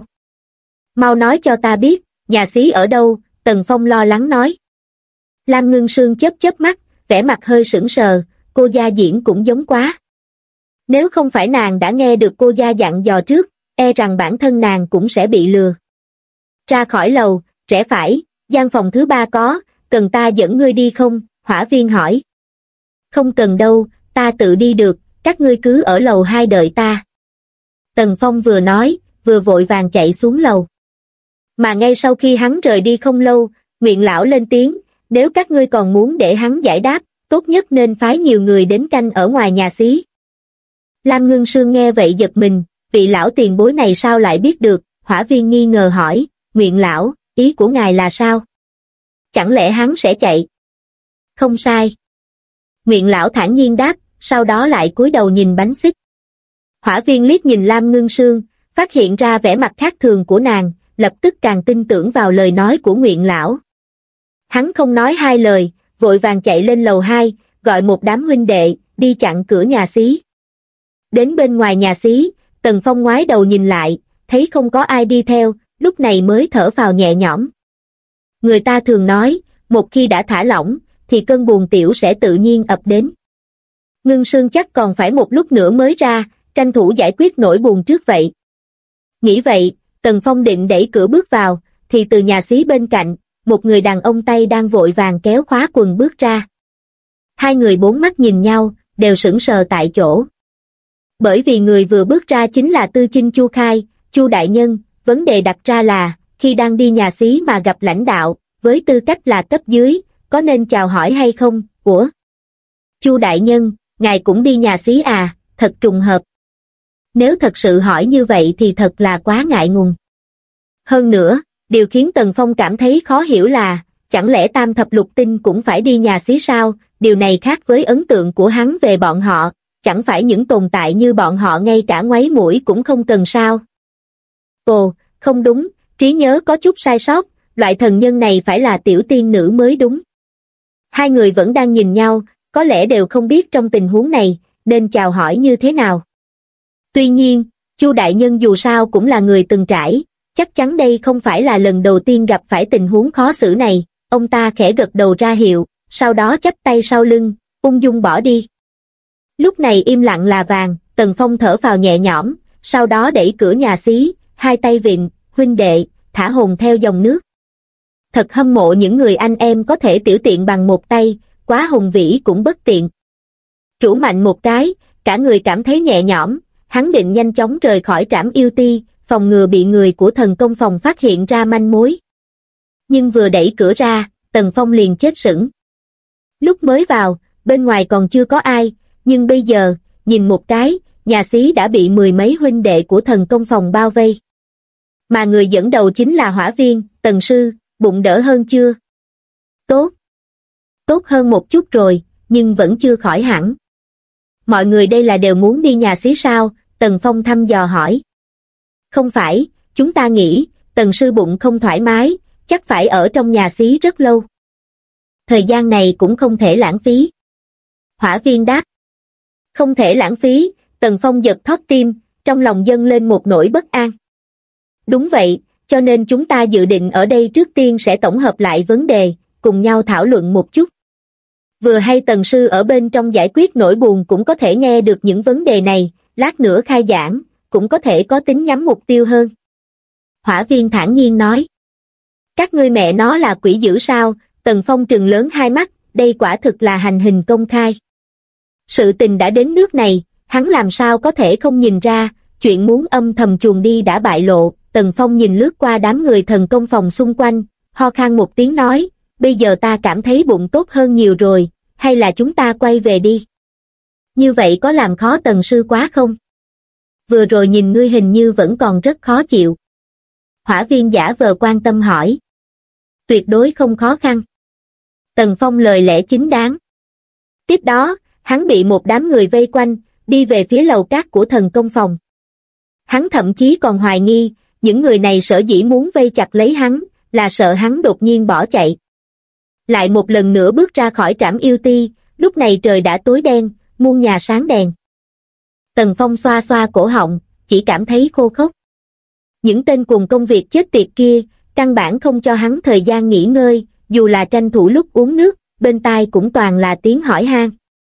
mau nói cho ta biết, nhà xí ở đâu? Tần Phong lo lắng nói. Lam Ngưng Sương chớp chớp mắt, vẻ mặt hơi sững sờ, cô gia diễn cũng giống quá. Nếu không phải nàng đã nghe được cô gia dặn dò trước, e rằng bản thân nàng cũng sẽ bị lừa. Ra khỏi lầu, rẽ phải, gian phòng thứ 3 có, cần ta dẫn ngươi đi không? Hỏa Viên hỏi. Không cần đâu, ta tự đi được, các ngươi cứ ở lầu 2 đợi ta. Tần Phong vừa nói, vừa vội vàng chạy xuống lầu. Mà ngay sau khi hắn rời đi không lâu, Nguyện lão lên tiếng, nếu các ngươi còn muốn để hắn giải đáp, tốt nhất nên phái nhiều người đến canh ở ngoài nhà xí. Lam Ngưng Sương nghe vậy giật mình, vị lão tiền bối này sao lại biết được? Hỏa Viên nghi ngờ hỏi, Nguyện lão, ý của ngài là sao? Chẳng lẽ hắn sẽ chạy? Không sai. Nguyện lão thản nhiên đáp, sau đó lại cúi đầu nhìn bánh xích. Hỏa Viên liếc nhìn Lam Ngưng Sương, phát hiện ra vẻ mặt khác thường của nàng, lập tức càng tin tưởng vào lời nói của Nguyện lão. Hắn không nói hai lời, vội vàng chạy lên lầu 2, gọi một đám huynh đệ, đi chặn cửa nhà xí. Đến bên ngoài nhà xí, Tần Phong ngoái đầu nhìn lại, thấy không có ai đi theo, lúc này mới thở phào nhẹ nhõm. Người ta thường nói, một khi đã thả lỏng, thì cơn buồn tiểu sẽ tự nhiên ập đến. Ngưng Sương chắc còn phải một lúc nữa mới ra, tranh thủ giải quyết nỗi buồn trước vậy. Nghĩ vậy, Tần Phong định đẩy cửa bước vào, thì từ nhà xí bên cạnh, một người đàn ông tay đang vội vàng kéo khóa quần bước ra. Hai người bốn mắt nhìn nhau, đều sững sờ tại chỗ. Bởi vì người vừa bước ra chính là Tư Chinh Chu Khai, Chu đại nhân, vấn đề đặt ra là, khi đang đi nhà xí mà gặp lãnh đạo, với tư cách là cấp dưới, có nên chào hỏi hay không? Ủa? Chu đại nhân, ngài cũng đi nhà xí à? Thật trùng hợp. Nếu thật sự hỏi như vậy thì thật là quá ngại ngùng. Hơn nữa, điều khiến Tần Phong cảm thấy khó hiểu là, chẳng lẽ Tam Thập Lục Tinh cũng phải đi nhà xí sao? Điều này khác với ấn tượng của hắn về bọn họ, chẳng phải những tồn tại như bọn họ ngay cả ngoáy mũi cũng không cần sao? Ồ, không đúng, trí nhớ có chút sai sót, loại thần nhân này phải là tiểu tiên nữ mới đúng. Hai người vẫn đang nhìn nhau, có lẽ đều không biết trong tình huống này, nên chào hỏi như thế nào. Tuy nhiên, Chu đại nhân dù sao cũng là người từng trải, chắc chắn đây không phải là lần đầu tiên gặp phải tình huống khó xử này, ông ta khẽ gật đầu ra hiệu, sau đó chắp tay sau lưng, ung dung bỏ đi. Lúc này im lặng là vàng, Tần Phong thở phào nhẹ nhõm, sau đó đẩy cửa nhà xí, hai tay vịn, huynh đệ, thả hồn theo dòng nước. Thật hâm mộ những người anh em có thể tiểu tiện bằng một tay, quá hùng vĩ cũng bất tiện. Trũ mạnh một cái, cả người cảm thấy nhẹ nhõm, hắn định nhanh chóng rời khỏi Trảm Yêu Ti, phòng ngừa bị người của thần công phòng phát hiện ra manh mối. Nhưng vừa đẩy cửa ra, Tần Phong liền chết sững. Lúc mới vào, bên ngoài còn chưa có ai, nhưng bây giờ, nhìn một cái, nhà xí đã bị mười mấy huynh đệ của thần công phòng bao vây. Mà người dẫn đầu chính là Hỏa Viên. Tần sư, bụng đỡ hơn chưa? Tốt. Tốt hơn một chút rồi, nhưng vẫn chưa khỏi hẳn. Mọi người đây là đều muốn đi nhà xí sao? Tần Phong thăm dò hỏi. Không phải, chúng ta nghĩ, Tần sư bụng không thoải mái, chắc phải ở trong nhà xí rất lâu. Thời gian này cũng không thể lãng phí. Hỏa Viên đáp. Không thể lãng phí, Tần Phong giật thót tim, trong lòng dâng lên một nỗi bất an. Đúng vậy, cho nên chúng ta dự định ở đây trước tiên sẽ tổng hợp lại vấn đề, cùng nhau thảo luận một chút. Vừa hay Tần sư ở bên trong giải quyết nỗi buồn cũng có thể nghe được những vấn đề này, lát nữa khai giảng, cũng có thể có tính nhắm mục tiêu hơn. Hỏa Viên thản nhiên nói. Các ngươi mẹ nó là quỷ dữ sao? Tần Phong trừng lớn hai mắt, đây quả thực là hành hình công khai. Sự tình đã đến nước này, hắn làm sao có thể không nhìn ra, chuyện muốn âm thầm chuồn đi đã bại lộ. Tần Phong nhìn lướt qua đám người thần công phòng xung quanh, ho khan một tiếng nói, bây giờ ta cảm thấy bụng tốt hơn nhiều rồi, hay là chúng ta quay về đi? Như vậy có làm khó Tần sư quá không? Vừa rồi nhìn ngươi hình như vẫn còn rất khó chịu. Hỏa Viên giả vờ quan tâm hỏi. Tuyệt đối không khó khăn. Tần Phong lời lẽ chính đáng. Tiếp đó, hắn bị một đám người vây quanh, đi về phía lầu cát của thần công phòng. Hắn thậm chí còn hoài nghi, những người này sở dĩ muốn vây chặt lấy hắn, là sợ hắn đột nhiên bỏ chạy. Lại một lần nữa bước ra khỏi trảm yêu ti, lúc này trời đã tối đen, muôn nhà sáng đèn. Tần Phong xoa xoa cổ họng, chỉ cảm thấy khô khốc. Những tên cùng công việc chết tiệt kia, căn bản không cho hắn thời gian nghỉ ngơi, dù là tranh thủ lúc uống nước, bên tai cũng toàn là tiếng hỏi han.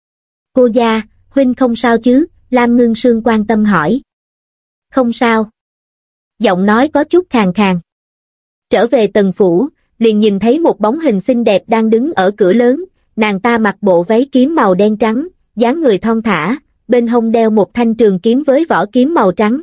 Cô gia, huynh không sao chứ? Lam Ngưng Sương quan tâm hỏi. Không sao. Giọng nói có chút khàn khàn. Trở về Tần phủ, liền nhìn thấy một bóng hình xinh đẹp đang đứng ở cửa lớn, nàng ta mặc bộ váy kiếm màu đen trắng, dáng người thon thả, bên hông đeo một thanh trường kiếm với vỏ kiếm màu trắng.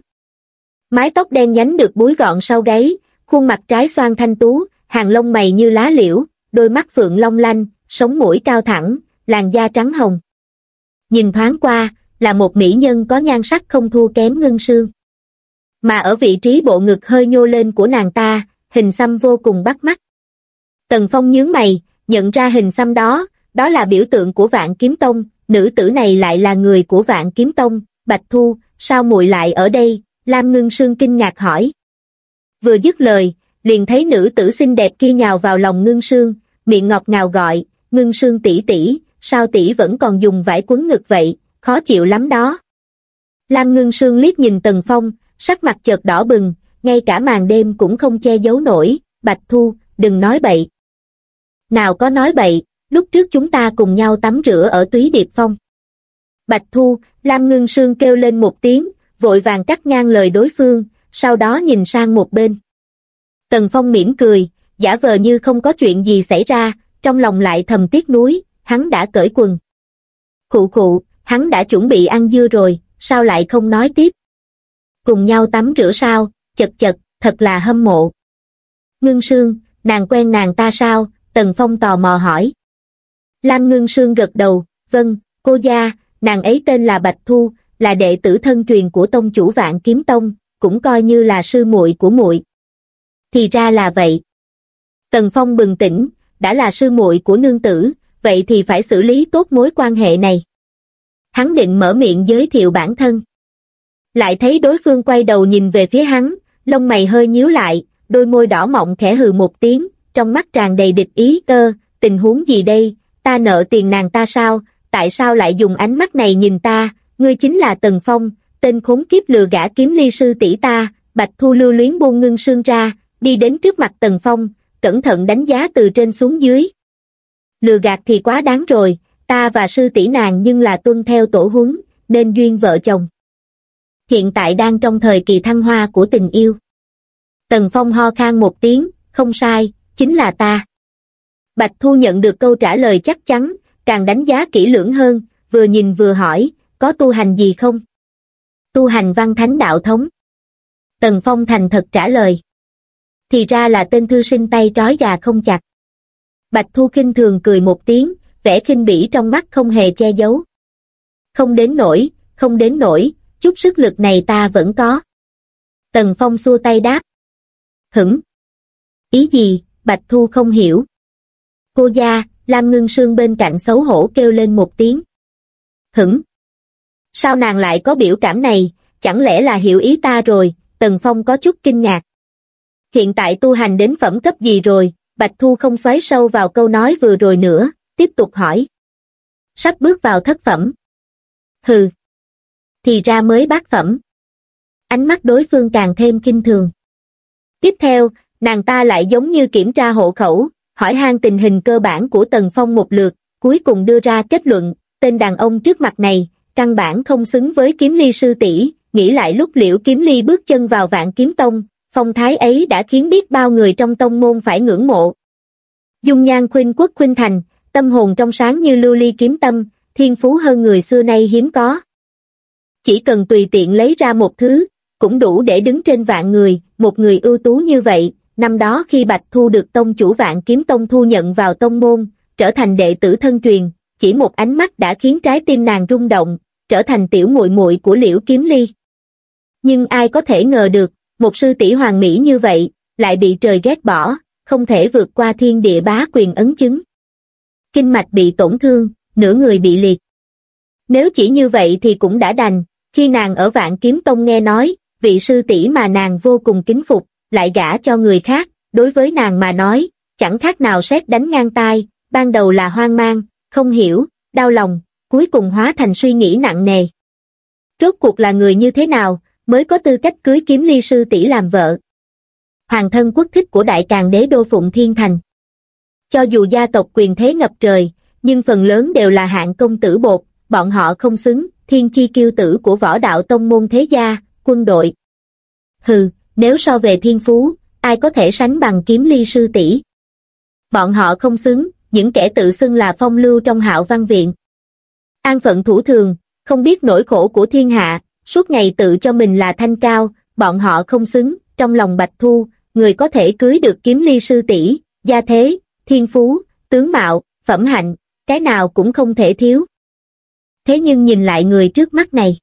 Mái tóc đen nhánh được búi gọn sau gáy, khuôn mặt trái xoan thanh tú, hàng lông mày như lá liễu, đôi mắt phượng long lanh, sống mũi cao thẳng, làn da trắng hồng. Nhìn thoáng qua, là một mỹ nhân có nhan sắc không thua kém Ngưng Sương. Mà ở vị trí bộ ngực hơi nhô lên của nàng ta, hình xăm vô cùng bắt mắt. Tần Phong nhướng mày, nhận ra hình xăm đó, đó là biểu tượng của Vạn Kiếm Tông, nữ tử này lại là người của Vạn Kiếm Tông. Bạch Thu, sao muội lại ở đây? Lam Ngưng Sương kinh ngạc hỏi. Vừa dứt lời, liền thấy nữ tử xinh đẹp kia nhào vào lòng Ngưng Sương, miệng ngọt ngào gọi, Ngưng Sương tỷ tỷ, sao tỷ vẫn còn dùng vải quấn ngực vậy, khó chịu lắm đó. Lam Ngưng Sương liếc nhìn Tần Phong, sắc mặt chợt đỏ bừng, ngay cả màn đêm cũng không che giấu nổi. Bạch Thu, đừng nói bậy. Nào có nói bậy, lúc trước chúng ta cùng nhau tắm rửa ở Túy Điệp Phong. Bạch Thu, Lam Ngưng Sương kêu lên một tiếng, vội vàng cắt ngang lời đối phương, sau đó nhìn sang một bên. Tần Phong mỉm cười, giả vờ như không có chuyện gì xảy ra, trong lòng lại thầm tiếc nuối, hắn đã cởi quần. Khụ khụ, hắn đã chuẩn bị ăn dưa rồi, sao lại không nói tiếp? Cùng nhau tắm rửa sao? Chật chật, thật là hâm mộ. Ngưng Sương, nàng quen nàng ta sao? Tần Phong tò mò hỏi. Lam Ngưng Sương gật đầu, vâng, cô gia, nàng ấy tên là Bạch Thu, là đệ tử thân truyền của tông chủ Vạn Kiếm Tông, cũng coi như là sư muội của muội. Thì ra là vậy. Tần Phong bừng tỉnh, đã là sư muội của nương tử, vậy thì phải xử lý tốt mối quan hệ này. Hắn định mở miệng giới thiệu bản thân. Lại thấy đối phương quay đầu nhìn về phía hắn, lông mày hơi nhíu lại, đôi môi đỏ mọng khẽ hừ một tiếng, trong mắt tràn đầy địch ý. Tình huống gì đây, ta nợ tiền nàng ta sao, tại sao lại dùng ánh mắt này nhìn ta, ngươi chính là Tần Phong, tên khốn kiếp lừa gả Kiếm Ly sư tỷ ta. Bạch Thu lưu luyến buông Ngưng Sương ra, đi đến trước mặt Tần Phong, cẩn thận đánh giá từ trên xuống dưới. Lừa gạt thì quá đáng rồi, ta và sư tỷ nàng nhưng là tuân theo tổ huấn, nên duyên vợ chồng. Hiện tại đang trong thời kỳ thăng hoa của tình yêu. Tần Phong ho khan một tiếng, không sai, chính là ta. Bạch Thu nhận được câu trả lời chắc chắn, càng đánh giá kỹ lưỡng hơn, vừa nhìn vừa hỏi, có tu hành gì không? Tu hành Văn Thánh đạo thống. Tần Phong thành thật trả lời. Thì ra là tên thư sinh tay trói gà không chặt. Bạch Thu khinh thường cười một tiếng, vẻ khinh bỉ trong mắt không hề che giấu. Không đến nổi, không đến nổi, chút sức lực này ta vẫn có. Tần Phong xua tay đáp. Hửng. Ý gì? Bạch Thu không hiểu. Cô gia, Lam Ngưng Sương bên cạnh xấu hổ kêu lên một tiếng. Hửng. Sao nàng lại có biểu cảm này, chẳng lẽ là hiểu ý ta rồi? Tần Phong có chút kinh ngạc. Hiện tại tu hành đến phẩm cấp gì rồi? Bạch Thu không xoáy sâu vào câu nói vừa rồi nữa, tiếp tục hỏi. Sắp bước vào thất phẩm. Hừ. Thì ra mới bát phẩm. Ánh mắt đối phương càng thêm kinh thường. Tiếp theo, nàng ta lại giống như kiểm tra hộ khẩu, hỏi han tình hình cơ bản của Tần Phong một lượt, cuối cùng đưa ra kết luận, tên đàn ông trước mặt này, căn bản không xứng với Kiếm Ly sư tỷ. Nghĩ lại lúc Liễu Kiếm Ly bước chân vào Vạn Kiếm Tông, phong thái ấy đã khiến biết bao người trong tông môn phải ngưỡng mộ. Dung nhan khuynh quốc khuynh thành, tâm hồn trong sáng như lưu ly kiếm tâm, thiên phú hơn người xưa nay hiếm có. Chỉ cần tùy tiện lấy ra một thứ, cũng đủ để đứng trên vạn người. Một người ưu tú như vậy, năm đó khi Bạch Thu được tông chủ Vạn Kiếm Tông thu nhận vào tông môn, trở thành đệ tử thân truyền, chỉ một ánh mắt đã khiến trái tim nàng rung động, trở thành tiểu muội muội của Liễu Kiếm Ly. Nhưng ai có thể ngờ được, một sư tỷ hoàn mỹ như vậy, lại bị trời ghét bỏ, không thể vượt qua thiên địa bá quyền ấn chứng. Kinh mạch bị tổn thương, nửa người bị liệt. Nếu chỉ như vậy thì cũng đã đành, khi nàng ở Vạn Kiếm Tông nghe nói, vị sư tỷ mà nàng vô cùng kính phục, lại gả cho người khác, đối với nàng mà nói, chẳng khác nào sét đánh ngang tai, ban đầu là hoang mang, không hiểu, đau lòng, cuối cùng hóa thành suy nghĩ nặng nề. Rốt cuộc là người như thế nào, mới có tư cách cưới Kiếm Ly sư tỷ làm vợ? Hoàng thân quốc thích của Đại Càn đế đô Phụng Thiên Thành. Cho dù gia tộc quyền thế ngập trời, nhưng phần lớn đều là hạng công tử bột, bọn họ không xứng, thiên chi kiêu tử của võ đạo tông môn thế gia, quân đội. Hừ, nếu so về thiên phú, ai có thể sánh bằng Kiếm Ly sư tỷ? Bọn họ không xứng, những kẻ tự xưng là phong lưu trong Hạo Văn viện. An phận thủ thường, không biết nỗi khổ của thiên hạ, suốt ngày tự cho mình là thanh cao, bọn họ không xứng, trong lòng Bạch Thu, người có thể cưới được Kiếm Ly sư tỷ, gia thế, thiên phú, tướng mạo, phẩm hạnh, cái nào cũng không thể thiếu. Thế nhưng nhìn lại người trước mắt này,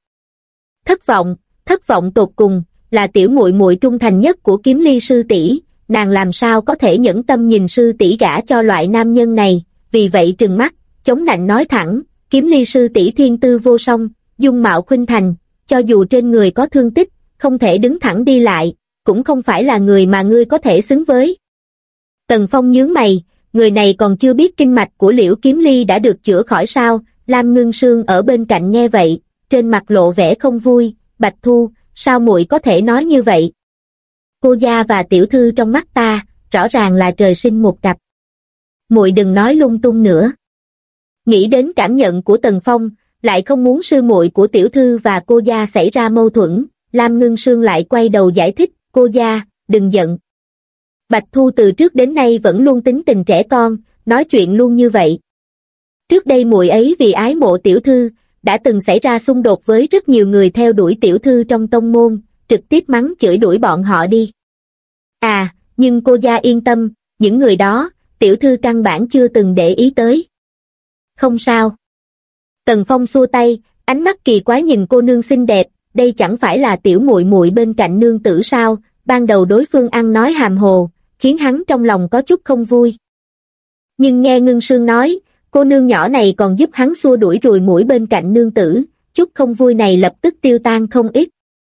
thất vọng tột cùng, là tiểu muội muội trung thành nhất của Kiếm Ly sư tỷ, nàng làm sao có thể nhẫn tâm nhìn sư tỷ gả cho loại nam nhân này, vì vậy trừng mắt, chống nạnh nói thẳng, Kiếm Ly sư tỷ thiên tư vô song, dung mạo khuynh thành, cho dù trên người có thương tích, không thể đứng thẳng đi lại, cũng không phải là người mà ngươi có thể xứng với. Tần Phong nhướng mày, người này còn chưa biết kinh mạch của Liễu Kiếm Ly đã được chữa khỏi sao? Lam Ngưng Sương ở bên cạnh nghe vậy, trên mặt lộ vẻ không vui, Bạch Thu, sao muội có thể nói như vậy? Cô gia và tiểu thư trong mắt ta, rõ ràng là trời sinh một cặp. Muội đừng nói lung tung nữa. Nghĩ đến cảm nhận của Tần Phong, lại không muốn sư muội của tiểu thư và cô gia xảy ra mâu thuẫn, Lam Ngưng Sương lại quay đầu giải thích, cô gia, đừng giận. Bạch Thu từ trước đến nay vẫn luôn tính tình trẻ con, nói chuyện luôn như vậy. Trước đây muội ấy vì ái mộ tiểu thư, đã từng xảy ra xung đột với rất nhiều người theo đuổi tiểu thư trong tông môn, trực tiếp mắng chửi đuổi bọn họ đi. À, nhưng cô gia yên tâm, những người đó, tiểu thư căn bản chưa từng để ý tới. Không sao. Tần Phong xua tay, ánh mắt kỳ quái nhìn cô nương xinh đẹp, đây chẳng phải là tiểu muội muội bên cạnh nương tử sao? Ban đầu đối phương ăn nói hàm hồ, khiến hắn trong lòng có chút không vui. Nhưng nghe Ngưng Sương nói, cô nương nhỏ này còn giúp hắn xua đuổi ruồi muỗi bên cạnh nương tử, chút không vui này lập tức tiêu tan không ít.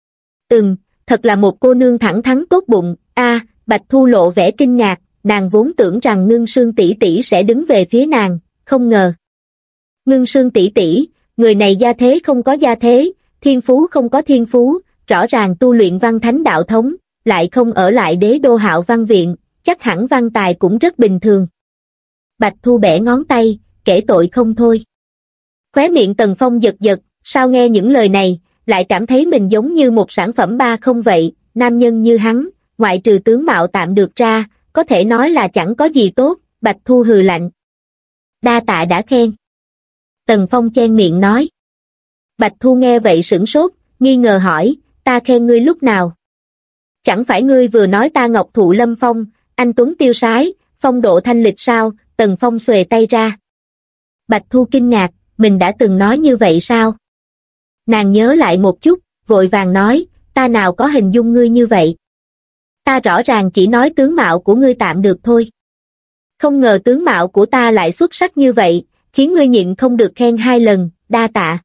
Thật là một cô nương thẳng thắn tốt bụng. Bạch Thu lộ vẻ kinh ngạc, nàng vốn tưởng rằng Ngưng Sương tỷ tỷ sẽ đứng về phía nàng, không ngờ. Ngưng Sương tỷ tỷ, người này gia thế không có gia thế, thiên phú không có thiên phú, rõ ràng tu luyện văn thánh đạo thống, lại không ở lại đế đô Hạo Văn viện, chắc hẳn văn tài cũng rất bình thường. Bạch Thu bẻ ngón tay, kể tội không thôi. Khóe miệng Tần Phong giật giật, sao nghe những lời này, lại cảm thấy mình giống như một sản phẩm ba không vậy, nam nhân như hắn, ngoại trừ tướng mạo tạm được ra, có thể nói là chẳng có gì tốt, Bạch Thu hừ lạnh. Đa tạ đã khen. Tần Phong chen miệng nói. Bạch Thu nghe vậy sửng sốt, nghi ngờ hỏi, ta khen ngươi lúc nào? Chẳng phải ngươi vừa nói ta ngọc thụ lâm phong, anh tuấn tiêu sái, phong độ thanh lịch sao? Tần Phong xuề tay ra. Bạch Thu kinh ngạc, mình đã từng nói như vậy sao? Nàng nhớ lại một chút, vội vàng nói, ta nào có hình dung ngươi như vậy? Ta rõ ràng chỉ nói tướng mạo của ngươi tạm được thôi. Không ngờ tướng mạo của ta lại xuất sắc như vậy, khiến ngươi nhịn không được khen 2 lần, đa tạ.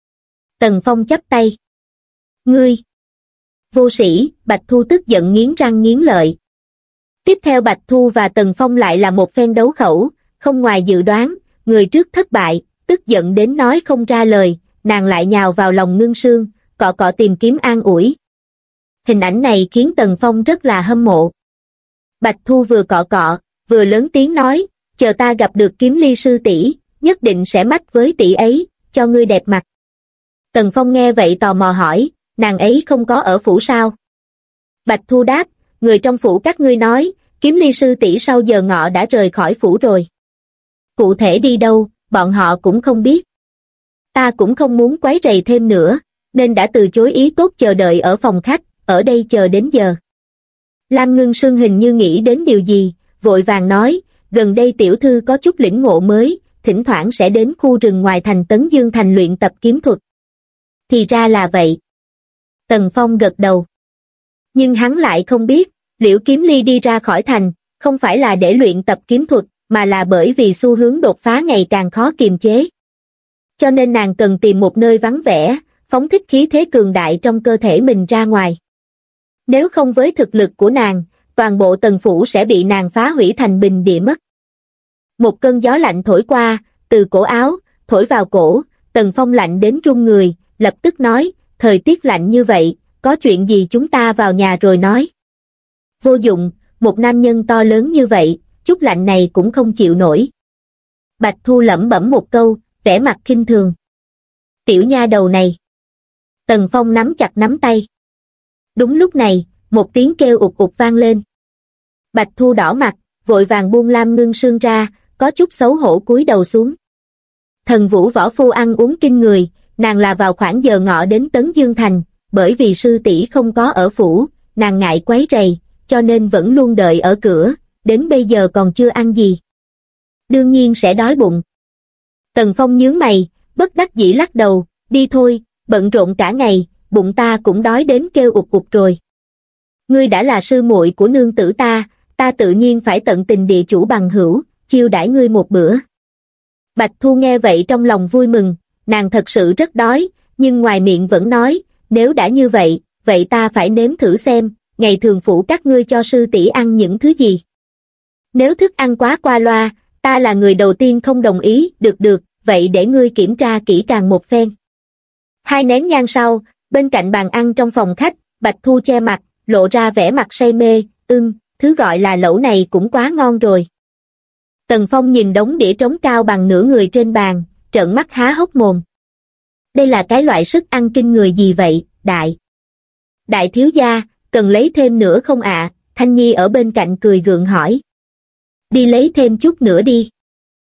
Tần Phong chắp tay. Ngươi! Vô sĩ, Bạch Thu tức giận nghiến răng nghiến lợi. Tiếp theo Bạch Thu và Tần Phong lại là một phen đấu khẩu, không ngoài dự đoán, người trước thất bại, tức giận đến nói không ra lời, nàng lại nhào vào lòng Ngưng Sương, cọ cọ tìm kiếm an ủi. Hình ảnh này khiến Tần Phong rất là hâm mộ. Bạch Thu vừa cọ cọ, vừa lớn tiếng nói, chờ ta gặp được Kiếm Ly sư tỷ, nhất định sẽ mách với tỷ ấy, cho ngươi đẹp mặt. Tần Phong nghe vậy tò mò hỏi, nàng ấy không có ở phủ sao? Bạch Thu đáp, người trong phủ các ngươi nói, Kiếm Ly sư tỷ sau giờ ngọ đã rời khỏi phủ rồi. Cụ thể đi đâu, bọn họ cũng không biết. Ta cũng không muốn quấy rầy thêm nữa, nên đã từ chối ý tốt chờ đợi ở phòng khách, ở đây chờ đến giờ. Lam Ngưng Sương hình như nghĩ đến điều gì, vội vàng nói, gần đây tiểu thư có chút lĩnh ngộ mới, thỉnh thoảng sẽ đến khu rừng ngoài thành Tấn Dương Thành luyện tập kiếm thuật. Thì ra là vậy. Tần Phong gật đầu. Nhưng hắn lại không biết, Liễu Kiếm Ly đi ra khỏi thành, không phải là để luyện tập kiếm thuật, mà là bởi vì xu hướng đột phá ngày càng khó kiềm chế. Cho nên nàng cần tìm một nơi vắng vẻ, phóng thích khí thế cường đại trong cơ thể mình ra ngoài. Nếu không với thực lực của nàng, toàn bộ Tần phủ sẽ bị nàng phá hủy thành bình địa mất. Một cơn gió lạnh thổi qua, từ cổ áo, thổi vào cổ, Tần Phong lạnh đến run người, lập tức nói, thời tiết lạnh như vậy, có chuyện gì chúng ta vào nhà rồi nói. Vô dụng, một nam nhân to lớn như vậy, chút lạnh này cũng không chịu nổi. Bạch Thu lẩm bẩm một câu, vẻ mặt khinh thường. Tiểu nha đầu này. Tần Phong nắm chặt nắm tay. Đúng lúc này, một tiếng kêu ụt ụt vang lên. Bạch Thu đỏ mặt, vội vàng buông Lam Ngưng Sương ra, có chút xấu hổ cúi đầu xuống. Thần Vũ võ phu ăn uống kinh người, nàng là vào khoảng giờ ngọ đến Tấn Dương Thành, bởi vì sư tỷ không có ở phủ, nàng ngại quấy rầy, cho nên vẫn luôn đợi ở cửa, đến bây giờ còn chưa ăn gì. Đương nhiên sẽ đói bụng. Tần Phong nhướng mày, bất đắc dĩ lắc đầu, đi thôi, bận rộn cả ngày, bụng ta cũng đói đến kêu ụt ụt rồi. Ngươi đã là sư muội của nương tử ta tự nhiên phải tận tình địa chủ bằng hữu, chiêu đãi ngươi một bữa. Bạch Thu nghe vậy trong lòng vui mừng, nàng thật sự rất đói, nhưng ngoài miệng vẫn nói, nếu đã như vậy, vậy ta phải nếm thử xem, ngày thường phủ các ngươi cho sư tỷ ăn những thứ gì. Nếu thức ăn quá qua loa, ta là người đầu tiên không đồng ý, được, vậy để ngươi kiểm tra kỹ càng một phen. 2 nén nhang sau, bên cạnh bàn ăn trong phòng khách, Bạch Thu che mặt, lộ ra vẻ mặt say mê, thứ gọi là lẩu này cũng quá ngon rồi. Tần Phong nhìn đống đĩa trống cao bằng nửa người trên bàn, trợn mắt há hốc mồm. Đây là cái loại sức ăn kinh người gì vậy, đại thiếu gia, cần lấy thêm nữa không ạ? Thanh Nhi ở bên cạnh cười gượng hỏi. Đi lấy thêm chút nữa đi.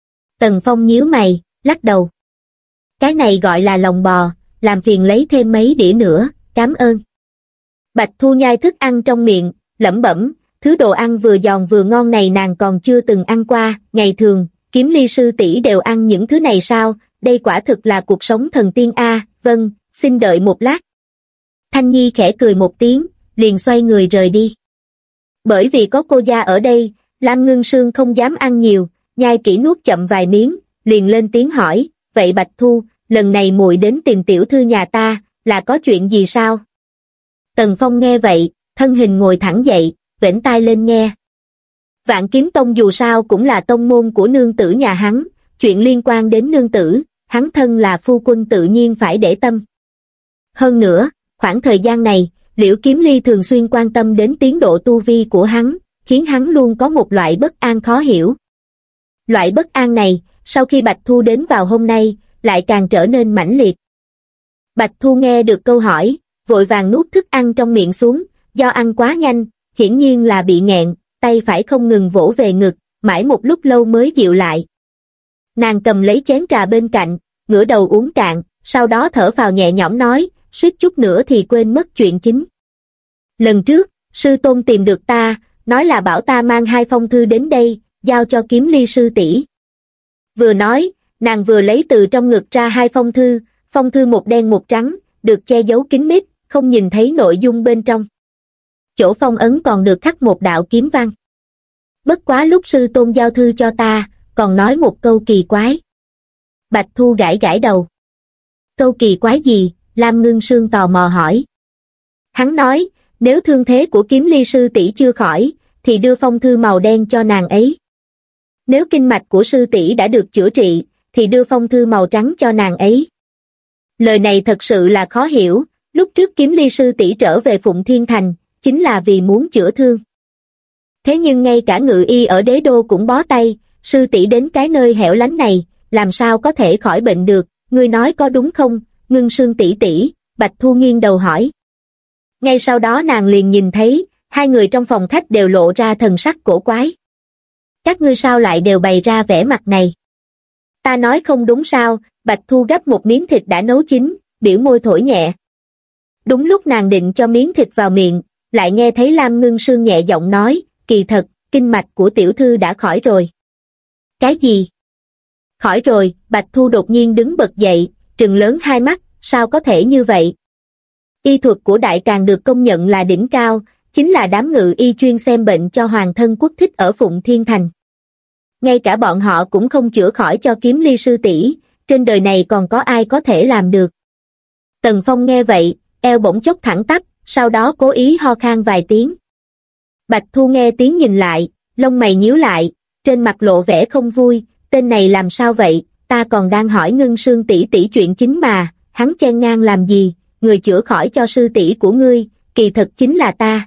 Tần Phong nhíu mày, lắc đầu. Cái này gọi là lòng bò, làm phiền lấy thêm mấy đĩa nữa, cảm ơn. Bạch Thu nhai thức ăn trong miệng, lẩm bẩm, thứ đồ ăn vừa giòn vừa ngon này nàng còn chưa từng ăn qua, ngày thường, Kiếm Ly sư tỷ đều ăn những thứ này sao, đây quả thực là cuộc sống thần tiên a. Vâng, xin đợi một lát. Thanh Nhi khẽ cười một tiếng, liền xoay người rời đi. Bởi vì có cô gia ở đây, Lam Ngưng Sương không dám ăn nhiều, nhai kỹ nuốt chậm vài miếng, liền lên tiếng hỏi, vậy Bạch Thu, lần này muội đến tìm tiểu thư nhà ta, là có chuyện gì sao? Tần Phong nghe vậy, thân hình ngồi thẳng dậy, vểnh tai lên nghe. Vạn Kiếm Tông dù sao cũng là tông môn của nương tử nhà hắn, chuyện liên quan đến nương tử, hắn thân là phu quân tự nhiên phải để tâm. Hơn nữa, khoảng thời gian này, Liễu Kiếm Ly thường xuyên quan tâm đến tiến độ tu vi của hắn, khiến hắn luôn có một loại bất an khó hiểu. Loại bất an này, sau khi Bạch Thu đến vào hôm nay, lại càng trở nên mãnh liệt. Bạch Thu nghe được câu hỏi, vội vàng nuốt thức ăn trong miệng xuống, do ăn quá nhanh, hiển nhiên là bị nghẹn, tay phải không ngừng vỗ về ngực, mãi một lúc lâu mới dịu lại. Nàng cầm lấy chén trà bên cạnh, ngửa đầu uống cạn, sau đó thở phào nhẹ nhõm nói, suýt chút nữa thì quên mất chuyện chính. Lần trước, sư tôn tìm được ta, nói là bảo ta mang 2 phong thư đến đây, giao cho Kiếm Ly sư tỷ. Vừa nói, nàng vừa lấy từ trong ngực ra 2 phong thư một đen một trắng, được che giấu kín mít, không nhìn thấy nội dung bên trong. Chỗ phong ấn còn được khắc một đạo kiếm văn. Bất quá lúc sư tôn giao thư cho ta, còn nói một câu kỳ quái. Bạch Thu gãi gãi đầu. Câu kỳ quái gì? Lam Ngưng Sương tò mò hỏi. Hắn nói, nếu thương thế của Kiếm Ly sư tỷ chưa khỏi, thì đưa phong thư màu đen cho nàng ấy. Nếu kinh mạch của sư tỷ đã được chữa trị, thì đưa phong thư màu trắng cho nàng ấy. Lời này thật sự là khó hiểu, lúc trước Kiếm Ly sư tỷ trở về Phụng Thiên Thành, chính là vì muốn chữa thương. Thế nhưng ngay cả ngự y ở đế đô cũng bó tay, sư tỷ đến cái nơi hẻo lánh này, làm sao có thể khỏi bệnh được, ngươi nói có đúng không, Ngưng Sương tỷ tỷ? Bạch Thu nghiêng đầu hỏi. Ngay sau đó nàng liền nhìn thấy, 2 người trong phòng khách đều lộ ra thần sắc cổ quái. Các ngươi sao lại đều bày ra vẻ mặt này? Ta nói không đúng sao? Bạch Thu gắp một miếng thịt đã nấu chín, biểu môi thổi nhẹ. Đúng lúc nàng định cho miếng thịt vào miệng, lại nghe thấy Lam Ngưng Sương nhẹ giọng nói, kỳ thật, kinh mạch của tiểu thư đã khỏi rồi. Cái gì? Khỏi rồi? Bạch Thu đột nhiên đứng bật dậy, trừng lớn hai mắt, sao có thể như vậy? Y thuật của Đại Càn được công nhận là đỉnh cao, chính là đám ngự y chuyên xem bệnh cho hoàng thân quốc thích ở Phụng Thiên Thành. Ngay cả bọn họ cũng không chữa khỏi cho Kiếm Ly sư tỷ, trên đời này còn có ai có thể làm được. Tần Phong nghe vậy, eo bỗng chốc thẳng tắp, sau đó cố ý ho khan vài tiếng. Bạch Thu nghe tiếng nhìn lại, lông mày nhíu lại, trên mặt lộ vẻ không vui, tên này làm sao vậy, ta còn đang hỏi Ngân Sương tỷ tỷ chuyện chính mà, hắn chen ngang làm gì, người chữa khỏi cho sư tỷ của ngươi, kỳ thật chính là ta.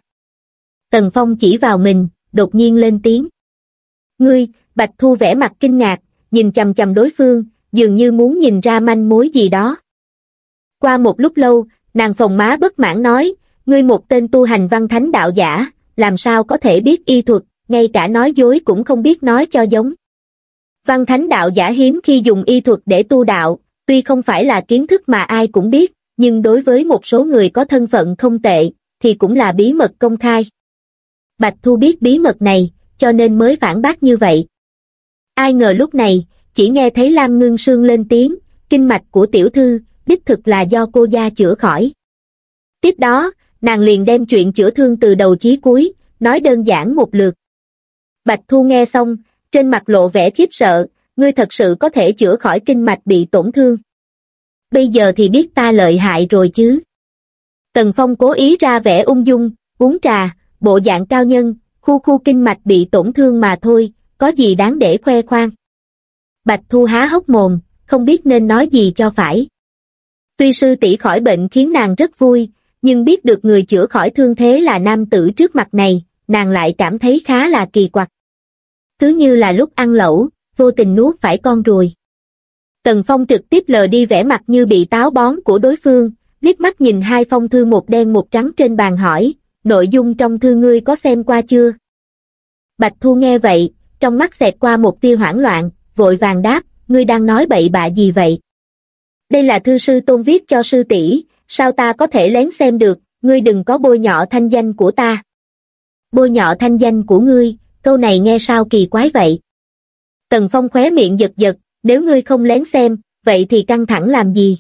Tần Phong chỉ vào mình, đột nhiên lên tiếng. Ngươi, Bạch Thu vẻ mặt kinh ngạc, nhìn chằm chằm đối phương, dường như muốn nhìn ra manh mối gì đó. Qua một lúc lâu, nàng phồng má bất mãn nói, ngươi một tên tu hành văn thánh đạo giả, làm sao có thể biết y thuật, ngay cả nói dối cũng không biết nói cho giống. Văn thánh đạo giả hiếm khi dùng y thuật để tu đạo, tuy không phải là kiến thức mà ai cũng biết, nhưng đối với một số người có thân phận không tệ, thì cũng là bí mật công khai. Bạch Thu biết bí mật này, cho nên mới phản bác như vậy. Ai ngờ lúc này, chỉ nghe thấy Lam Ngưng Sương lên tiếng, kinh mạch của tiểu thư, đích thực là do cô gia chữa khỏi. Tiếp đó, nàng liền đem chuyện chữa thương từ đầu chí cuối, nói đơn giản một lượt. Bạch Thu nghe xong, trên mặt lộ vẻ khiếp sợ, ngươi thật sự có thể chữa khỏi kinh mạch bị tổn thương. Bây giờ thì biết ta lợi hại rồi chứ. Tần Phong cố ý ra vẻ ung dung, uống trà, bộ dạng cao nhân, khu kinh mạch bị tổn thương mà thôi, có gì đáng để khoe khoang. Bạch Thu há hốc mồm, không biết nên nói gì cho phải. Tuy sư tỷ khỏi bệnh khiến nàng rất vui, nhưng biết được người chữa khỏi thương thế là nam tử trước mặt này, nàng lại cảm thấy khá là kỳ quặc. Cứ như là lúc ăn lẩu, vô tình nuốt phải con ruồi. Tần Phong trực tiếp lờ đi vẻ mặt như bị táo bón của đối phương, liếc mắt nhìn hai phong thư một đen một trắng trên bàn hỏi, nội dung trong thư ngươi có xem qua chưa? Bạch Thu nghe vậy, trong mắt xẹt qua một tia hoảng loạn, vội vàng đáp, ngươi đang nói bậy bạ gì vậy? Đây là thư sư tôn viết cho sư tỷ, sao ta có thể lén xem được, ngươi đừng có bôi nhọ thanh danh của ta. Bôi nhọ thanh danh của ngươi, câu này nghe sao kỳ quái vậy? Tần Phong khóe miệng giật giật, nếu ngươi không lén xem, vậy thì căng thẳng làm gì?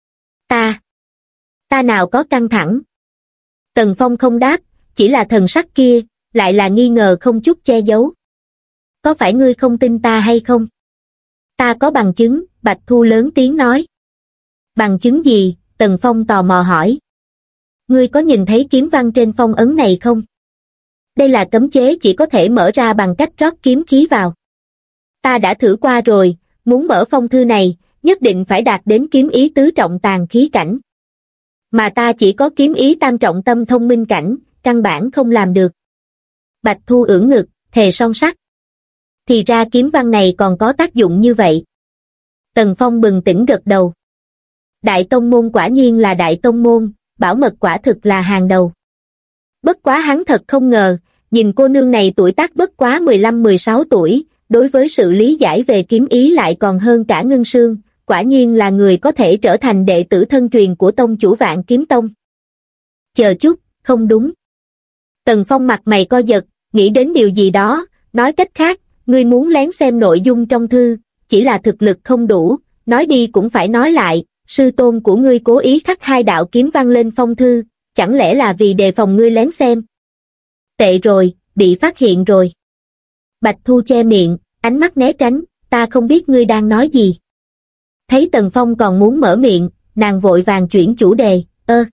Ta nào có căng thẳng? Tần Phong không đáp, chỉ là thần sắc kia, lại là nghi ngờ không chút che giấu. Có phải ngươi không tin ta hay không? Ta có bằng chứng, Bạch Thu lớn tiếng nói. Bằng chứng gì? Tần Phong tò mò hỏi. Ngươi có nhìn thấy kiếm văn trên phong ấn này không? Đây là cấm chế chỉ có thể mở ra bằng cách rót kiếm khí vào. Ta đã thử qua rồi, muốn mở phong thư này, nhất định phải đạt đến kiếm ý tứ trọng tàn khí cảnh. Mà ta chỉ có kiếm ý tam trọng tâm thông minh cảnh, căn bản không làm được. Bạch Thu ưỡn ngực, thề son sắt. Thì ra kiếm văn này còn có tác dụng như vậy. Tần Phong bừng tỉnh gật đầu. Đại tông môn quả nhiên là đại tông môn, bảo mật quả thực là hàng đầu. Bất quá hắn thật không ngờ, nhìn cô nương này tuổi tác bất quá 15-16 tuổi, đối với sự lý giải về kiếm ý lại còn hơn cả Ngân Sương, quả nhiên là người có thể trở thành đệ tử thân truyền của tông chủ Vạn Kiếm Tông. Chờ chút, không đúng. Tần Phong mặt mày co giật, nghĩ đến điều gì đó, nói cách khác, ngươi muốn lén xem nội dung trong thư, chỉ là thực lực không đủ, nói đi cũng phải nói lại, sư tôn của ngươi cố ý khắc hai đạo kiếm văn lên phong thư, chẳng lẽ là vì đề phòng ngươi lén xem? Tệ rồi, bị phát hiện rồi. Bạch Thu che miệng, ánh mắt né tránh, ta không biết ngươi đang nói gì. Thấy Tần Phong còn muốn mở miệng, nàng vội vàng chuyển chủ đề,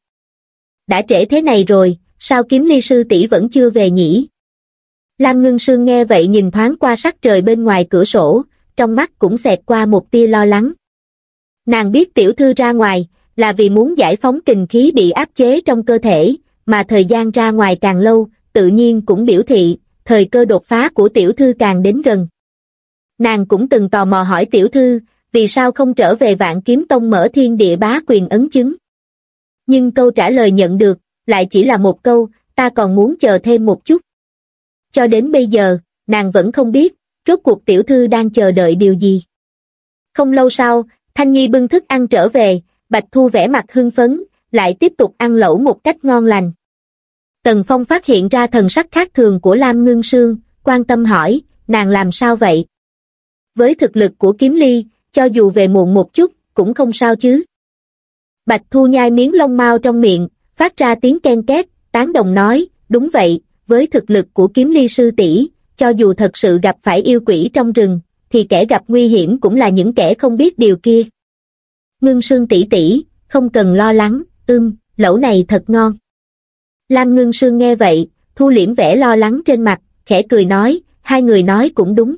đã trễ thế này rồi, sao Kiếm Ly sư tỷ vẫn chưa về nhỉ? Lam Ngưng Sương nghe vậy nhìn thoáng qua sắc trời bên ngoài cửa sổ, trong mắt cũng xẹt qua một tia lo lắng. Nàng biết tiểu thư ra ngoài, là vì muốn giải phóng kình khí bị áp chế trong cơ thể, mà thời gian ra ngoài càng lâu, tự nhiên cũng biểu thị, thời cơ đột phá của tiểu thư càng đến gần. Nàng cũng từng tò mò hỏi tiểu thư, vì sao không trở về Vạn Kiếm Tông mở thiên địa bá quyền ấn chứng. Nhưng câu trả lời nhận được, lại chỉ là một câu, ta còn muốn chờ thêm một chút. Cho đến bây giờ, nàng vẫn không biết, rốt cuộc tiểu thư đang chờ đợi điều gì. Không lâu sau, Thanh Nhi bưng thức ăn trở về, Bạch Thu vẻ mặt hưng phấn, lại tiếp tục ăn lẩu một cách ngon lành. Tần Phong phát hiện ra thần sắc khác thường của Lam Ngưng Sương, quan tâm hỏi, nàng làm sao vậy? Với thực lực của Kiếm Ly, cho dù về muộn một chút, cũng không sao chứ. Bạch Thu nhai miếng lông mao trong miệng, phát ra tiếng ken két, tán đồng nói, đúng vậy, với thực lực của Kiếm Ly sư tỷ, cho dù thật sự gặp phải yêu quỷ trong rừng, thì kẻ gặp nguy hiểm cũng là những kẻ không biết điều kia. Ngưng Sương tỷ tỷ, không cần lo lắng, lẩu này thật ngon. Lam Ngưng Sương nghe vậy, thu liễm vẻ lo lắng trên mặt, khẽ cười nói, hai người nói cũng đúng.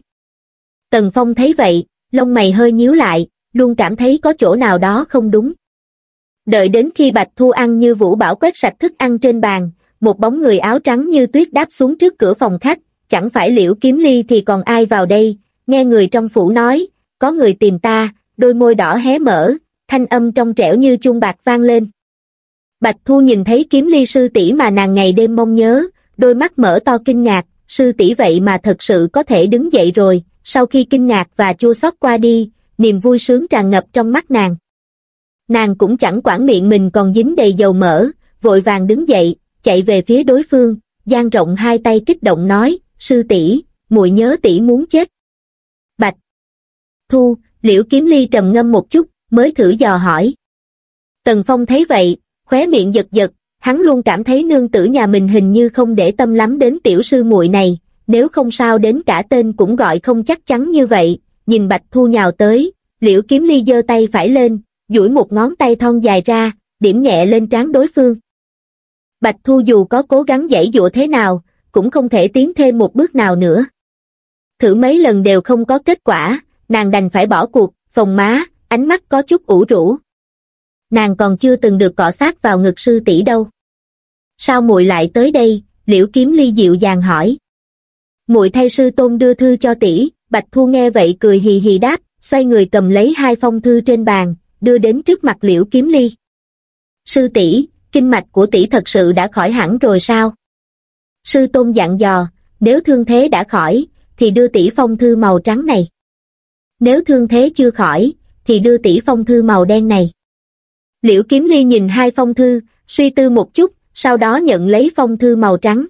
Tần Phong thấy vậy, lông mày hơi nhíu lại, luôn cảm thấy có chỗ nào đó không đúng. Đợi đến khi Bạch Thu ăn như vũ bão quét sạch thức ăn trên bàn, một bóng người áo trắng như tuyết đáp xuống trước cửa phòng khách, chẳng phải Liễu Kiếm Ly thì còn ai vào đây, nghe người trong phủ nói, có người tìm ta, đôi môi đỏ hé mở, thanh âm trong trẻo như chuông bạc vang lên. Bạch Thu nhìn thấy Kiếm Ly sư tỷ mà nàng ngày đêm mong nhớ, đôi mắt mở to kinh ngạc, sư tỷ vậy mà thật sự có thể đứng dậy rồi, sau khi kinh ngạc và chua xót qua đi, niềm vui sướng tràn ngập trong mắt nàng. Nàng cũng chẳng quản miệng mình còn dính đầy dầu mỡ, vội vàng đứng dậy, chạy về phía đối phương, dang rộng hai tay kích động nói, sư tỷ, muội nhớ tỷ muốn chết. Bạch Thu, Liễu Kiếm Ly trầm ngâm một chút, mới thử dò hỏi. Tần Phong thấy vậy, khóe miệng giật giật, hắn luôn cảm thấy nương tử nhà mình hình như không để tâm lắm đến tiểu sư muội này, nếu không sao đến cả tên cũng gọi không chắc chắn như vậy. Nhìn Bạch Thu nhào tới, Liễu Kiếm Ly giơ tay phải lên, duỗi một ngón tay thon dài ra, điểm nhẹ lên trán đối phương. Bạch Thu dù có cố gắng giãy giụa thế nào, cũng không thể tiến thêm một bước nào nữa. Thử mấy lần đều không có kết quả, nàng đành phải bỏ cuộc, phồng má, ánh mắt có chút ủ rũ. Nàng còn chưa từng được cọ sát vào ngực sư tỷ đâu. Sao muội lại tới đây? Liễu Kiếm Ly dịu dàng hỏi. Muội thay sư tôn đưa thư cho tỷ. Bạch Thu nghe vậy cười hì hì đáp, xoay người cầm lấy hai phong thư trên bàn, đưa đến trước mặt Liễu Kiếm Ly. Sư tỷ, kinh mạch của tỷ thật sự đã khỏi hẳn rồi sao? Sư tôn dặn dò, nếu thương thế đã khỏi, thì đưa tỷ phong thư màu trắng này. Nếu thương thế chưa khỏi, thì đưa tỷ phong thư màu đen này. Liễu Kiếm Ly nhìn hai phong thư, suy tư một chút, sau đó nhận lấy phong thư màu trắng.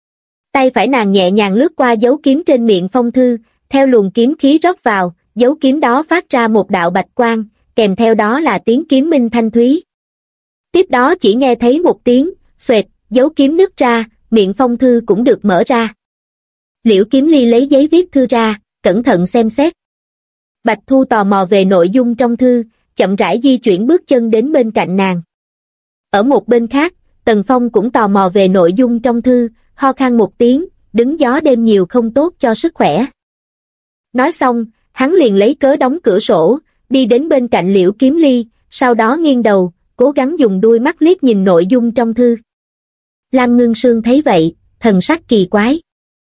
Tay phải nàng nhẹ nhàng lướt qua dấu kiếm trên miệng phong thư, theo luồng kiếm khí rót vào, dấu kiếm đó phát ra một đạo bạch quang, kèm theo đó là tiếng kiếm minh thanh thúy. Tiếp đó chỉ nghe thấy một tiếng, xoẹt, dấu kiếm nứt ra, miệng phong thư cũng được mở ra. Liễu Kiếm Ly lấy giấy viết thư ra, cẩn thận xem xét. Bạch Thu tò mò về nội dung trong thư, chậm rãi di chuyển bước chân đến bên cạnh nàng. Ở một bên khác, Tần Phong cũng tò mò về nội dung trong thư, ho khan một tiếng, đứng gió đêm nhiều không tốt cho sức khỏe. Nói xong, hắn liền lấy cớ đóng cửa sổ, đi đến bên cạnh Liễu Kiếm Ly, sau đó nghiêng đầu, cố gắng dùng đuôi mắt liếc nhìn nội dung trong thư. Lam Ngưng Sương thấy vậy, thần sắc kỳ quái.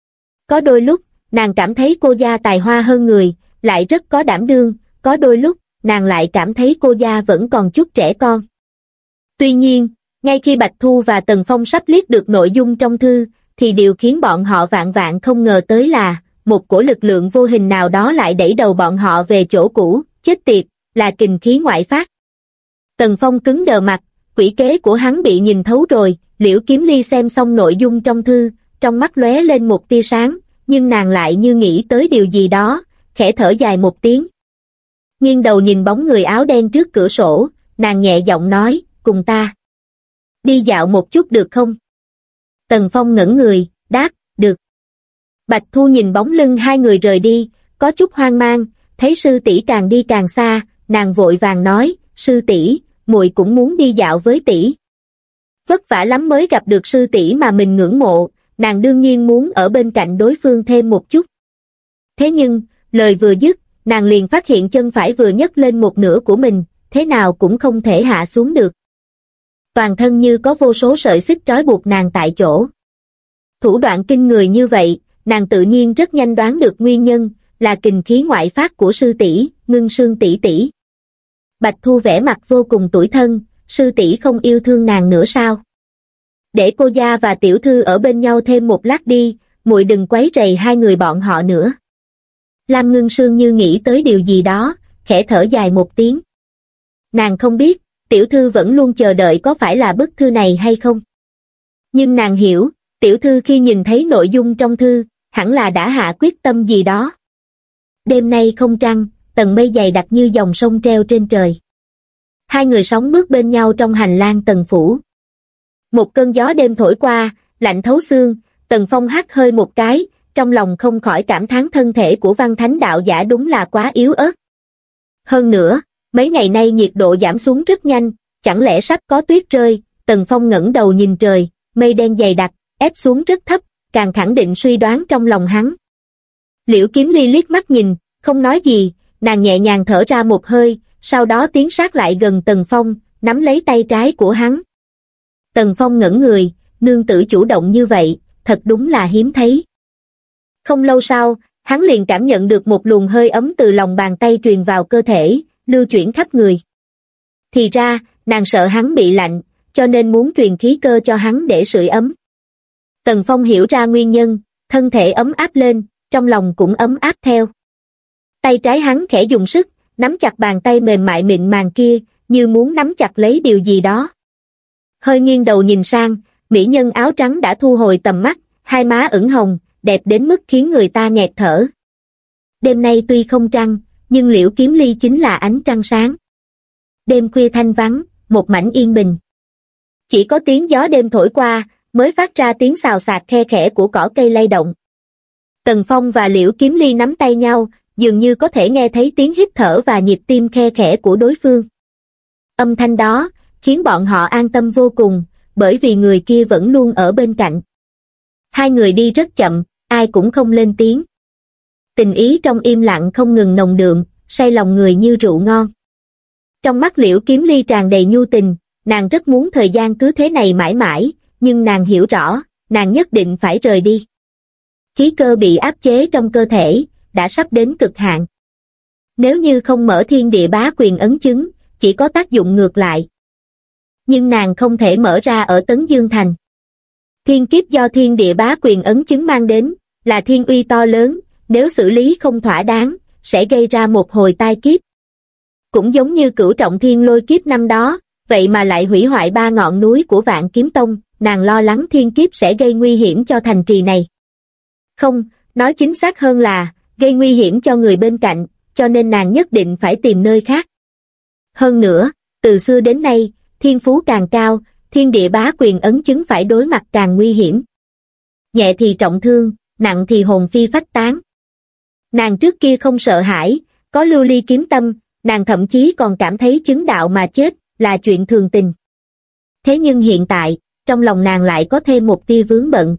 Có đôi lúc, nàng cảm thấy cô gia tài hoa hơn người, lại rất có đảm đương, có đôi lúc, nàng lại cảm thấy cô gia vẫn còn chút trẻ con. Tuy nhiên, ngay khi Bạch Thu và Tần Phong sắp liếc được nội dung trong thư, thì điều khiến bọn họ vạn vạn không ngờ tới là, một cổ lực lượng vô hình nào đó lại đẩy đầu bọn họ về chỗ cũ, chết tiệt, là kình khí ngoại phát. Tần Phong cứng đờ mặt, quỷ kế của hắn bị nhìn thấu rồi. Liễu Kiếm Ly xem xong nội dung trong thư, trong mắt lóe lên một tia sáng, nhưng nàng lại như nghĩ tới điều gì đó, khẽ thở dài một tiếng. Nghiêng đầu nhìn bóng người áo đen trước cửa sổ, nàng nhẹ giọng nói, cùng ta đi dạo một chút được không? Tần Phong ngẩng người, đáp, được. Bạch Thu nhìn bóng lưng hai người rời đi, có chút hoang mang, thấy sư tỷ càng đi càng xa, nàng vội vàng nói, sư tỷ, muội cũng muốn đi dạo với tỷ. Vất vả lắm mới gặp được sư tỷ mà mình ngưỡng mộ, nàng đương nhiên muốn ở bên cạnh đối phương thêm một chút. Thế nhưng, lời vừa dứt, nàng liền phát hiện chân phải vừa nhấc lên một nửa của mình, thế nào cũng không thể hạ xuống được. Toàn thân như có vô số sợi xích trói buộc nàng tại chỗ. Thủ đoạn kinh người như vậy, nàng tự nhiên rất nhanh đoán được nguyên nhân, là kình khí ngoại phát của sư tỷ, Ngưng Sương tỷ tỷ. Bạch Thu vẻ mặt vô cùng tủi thân, sư tỷ không yêu thương nàng nữa sao? Để cô gia và tiểu thư ở bên nhau thêm một lát đi, muội đừng quấy rầy hai người bọn họ nữa. Lam Ngưng Sương như nghĩ tới điều gì đó, khẽ thở dài một tiếng. Nàng không biết, tiểu thư vẫn luôn chờ đợi có phải là bức thư này hay không. Nhưng nàng hiểu, tiểu thư khi nhìn thấy nội dung trong thư, hẳn là đã hạ quyết tâm gì đó. Đêm nay không trăng, tầng mây dày đặc như dòng sông treo trên trời. Hai người sóng bước bên nhau trong hành lang Tần phủ. Một cơn gió đêm thổi qua, lạnh thấu xương, Tần Phong hắt hơi một cái, trong lòng không khỏi cảm thán thân thể của Văn Thánh đạo giả đúng là quá yếu ớt. Hơn nữa, mấy ngày nay nhiệt độ giảm xuống rất nhanh, chẳng lẽ sắp có tuyết rơi? Tần Phong ngẩng đầu nhìn trời, mây đen dày đặc, ép xuống rất thấp, càng khẳng định suy đoán trong lòng hắn. Liễu Kiếm Ly liếc mắt nhìn, không nói gì, nàng nhẹ nhàng thở ra một hơi, sau đó tiến sát lại gần Tần Phong, nắm lấy tay trái của hắn. Tần Phong ngẩn người, nương tử chủ động như vậy, thật đúng là hiếm thấy. Không lâu sau, hắn liền cảm nhận được một luồng hơi ấm từ lòng bàn tay truyền vào cơ thể, lưu chuyển khắp người. Thì ra, nàng sợ hắn bị lạnh, cho nên muốn truyền khí cơ cho hắn để sưởi ấm. Tần Phong hiểu ra nguyên nhân, thân thể ấm áp lên, trong lòng cũng ấm áp theo. Tay trái hắn khẽ dùng sức, nắm chặt bàn tay mềm mại mịn màng kia, như muốn nắm chặt lấy điều gì đó. Hơi nghiêng đầu nhìn sang, mỹ nhân áo trắng đã thu hồi tầm mắt, hai má ửng hồng, đẹp đến mức khiến người ta nghẹt thở. Đêm nay tuy không trăng, nhưng Liễu Kiếm Ly chính là ánh trăng sáng. Đêm khuya thanh vắng, một mảnh yên bình. Chỉ có tiếng gió đêm thổi qua, mới phát ra tiếng xào xạc khe khẽ của cỏ cây lay động. Tần Phong và Liễu Kiếm Ly nắm tay nhau, dường như có thể nghe thấy tiếng hít thở và nhịp tim khe khẽ của đối phương. Âm thanh đó, khiến bọn họ an tâm vô cùng, bởi vì người kia vẫn luôn ở bên cạnh. Hai người đi rất chậm, ai cũng không lên tiếng. Tình ý trong im lặng không ngừng nồng đượm, say lòng người như rượu ngon. Trong mắt Liễu Kiếm Ly tràn đầy nhu tình, nàng rất muốn thời gian cứ thế này mãi mãi, nhưng nàng hiểu rõ, nàng nhất định phải rời đi. Khí cơ bị áp chế trong cơ thể, đã sắp đến cực hạn. Nếu như không mở thiên địa bá quyền ấn chứng, chỉ có tác dụng ngược lại. Nhưng nàng không thể mở ra ở Tấn Dương Thành. Thiên kiếp do thiên địa bá quyền ấn chứng mang đến, là thiên uy to lớn, nếu xử lý không thỏa đáng, sẽ gây ra một hồi tai kiếp. Cũng giống như Cửu Trọng Thiên Lôi kiếp năm đó, vậy mà lại hủy hoại 3 ngọn núi của Vạn Kiếm Tông, nàng lo lắng thiên kiếp sẽ gây nguy hiểm cho thành trì này. Không, nói chính xác hơn là, gây nguy hiểm cho người bên cạnh, cho nên nàng nhất định phải tìm nơi khác. Hơn nữa, từ xưa đến nay, thiên phú càng cao, thiên địa bá quyền ấn chứng phải đối mặt càng nguy hiểm. Nhẹ thì trọng thương, nặng thì hồn phi phách tán. Nàng trước kia không sợ hãi, có lưu ly kiếm tâm, nàng thậm chí còn cảm thấy chứng đạo mà chết là chuyện thường tình. Thế nhưng hiện tại, trong lòng nàng lại có thêm một tia vướng bận.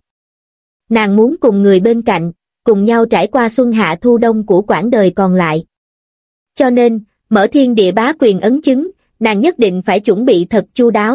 Nàng muốn cùng người bên cạnh, cùng nhau trải qua xuân hạ thu đông của quãng đời còn lại. Cho nên, mở thiên địa bá quyền ấn chứng, nàng nhất định phải chuẩn bị thật chu đáo.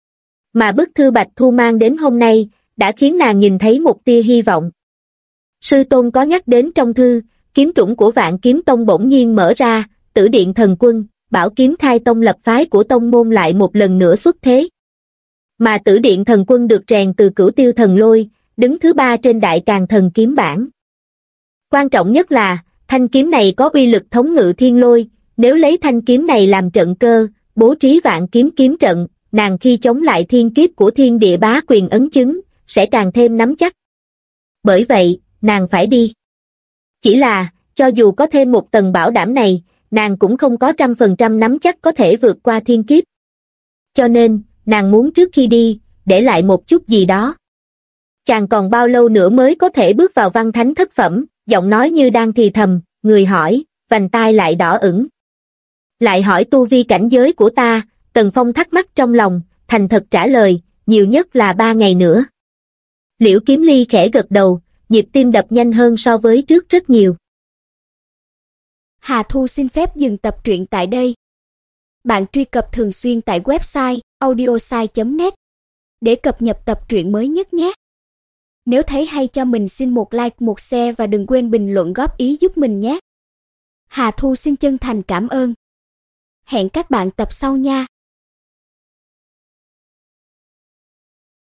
Mà bức thư Bạch Thu mang đến hôm nay, đã khiến nàng nhìn thấy một tia hy vọng. Sư tôn có nhắc đến trong thư, kiếm trũng của Vạn Kiếm Tông bỗng nhiên mở ra, Tử Điện Thần Quân, bảo kiếm khai tông lập phái của tông môn lại một lần nữa xuất thế. Mà Tử Điện Thần Quân được rèn từ Cửu Tiêu Thần Lôi, đứng thứ 3 trên Đại Càn Thần Kiếm bảng. Quan trọng nhất là, thanh kiếm này có uy lực thống ngự thiên lôi, nếu lấy thanh kiếm này làm trận cơ, bố trí Vạn Kiếm kiếm trận, nàng khi chống lại thiên kiếp của thiên địa bá quyền ấn chứng, sẽ càng thêm nắm chắc. Bởi vậy, nàng phải đi. Chỉ là, cho dù có thêm một tầng bảo đảm này, nàng cũng không có 100% nắm chắc có thể vượt qua thiên kiếp. Cho nên, nàng muốn trước khi đi, để lại một chút gì đó. Chàng còn bao lâu nữa mới có thể bước vào văn thánh thất phẩm, giọng nói như đang thì thầm, người hỏi, vành tai lại đỏ ửng. Lại hỏi tu vi cảnh giới của ta, Tần Phong thắc mắc trong lòng, thành thật trả lời, nhiều nhất là 3 ngày nữa. Liễu Kiếm Ly khẽ gật đầu, nhịp tim đập nhanh hơn so với trước rất nhiều. Hà Thu xin phép dừng tập truyện tại đây. Bạn truy cập thường xuyên tại website audiosai.net để cập nhật tập truyện mới nhất nhé. Nếu thấy hay cho mình xin một like, một share và đừng quên bình luận góp ý giúp mình nhé. Hà Thu xin chân thành cảm ơn. Hẹn các bạn tập sau nha.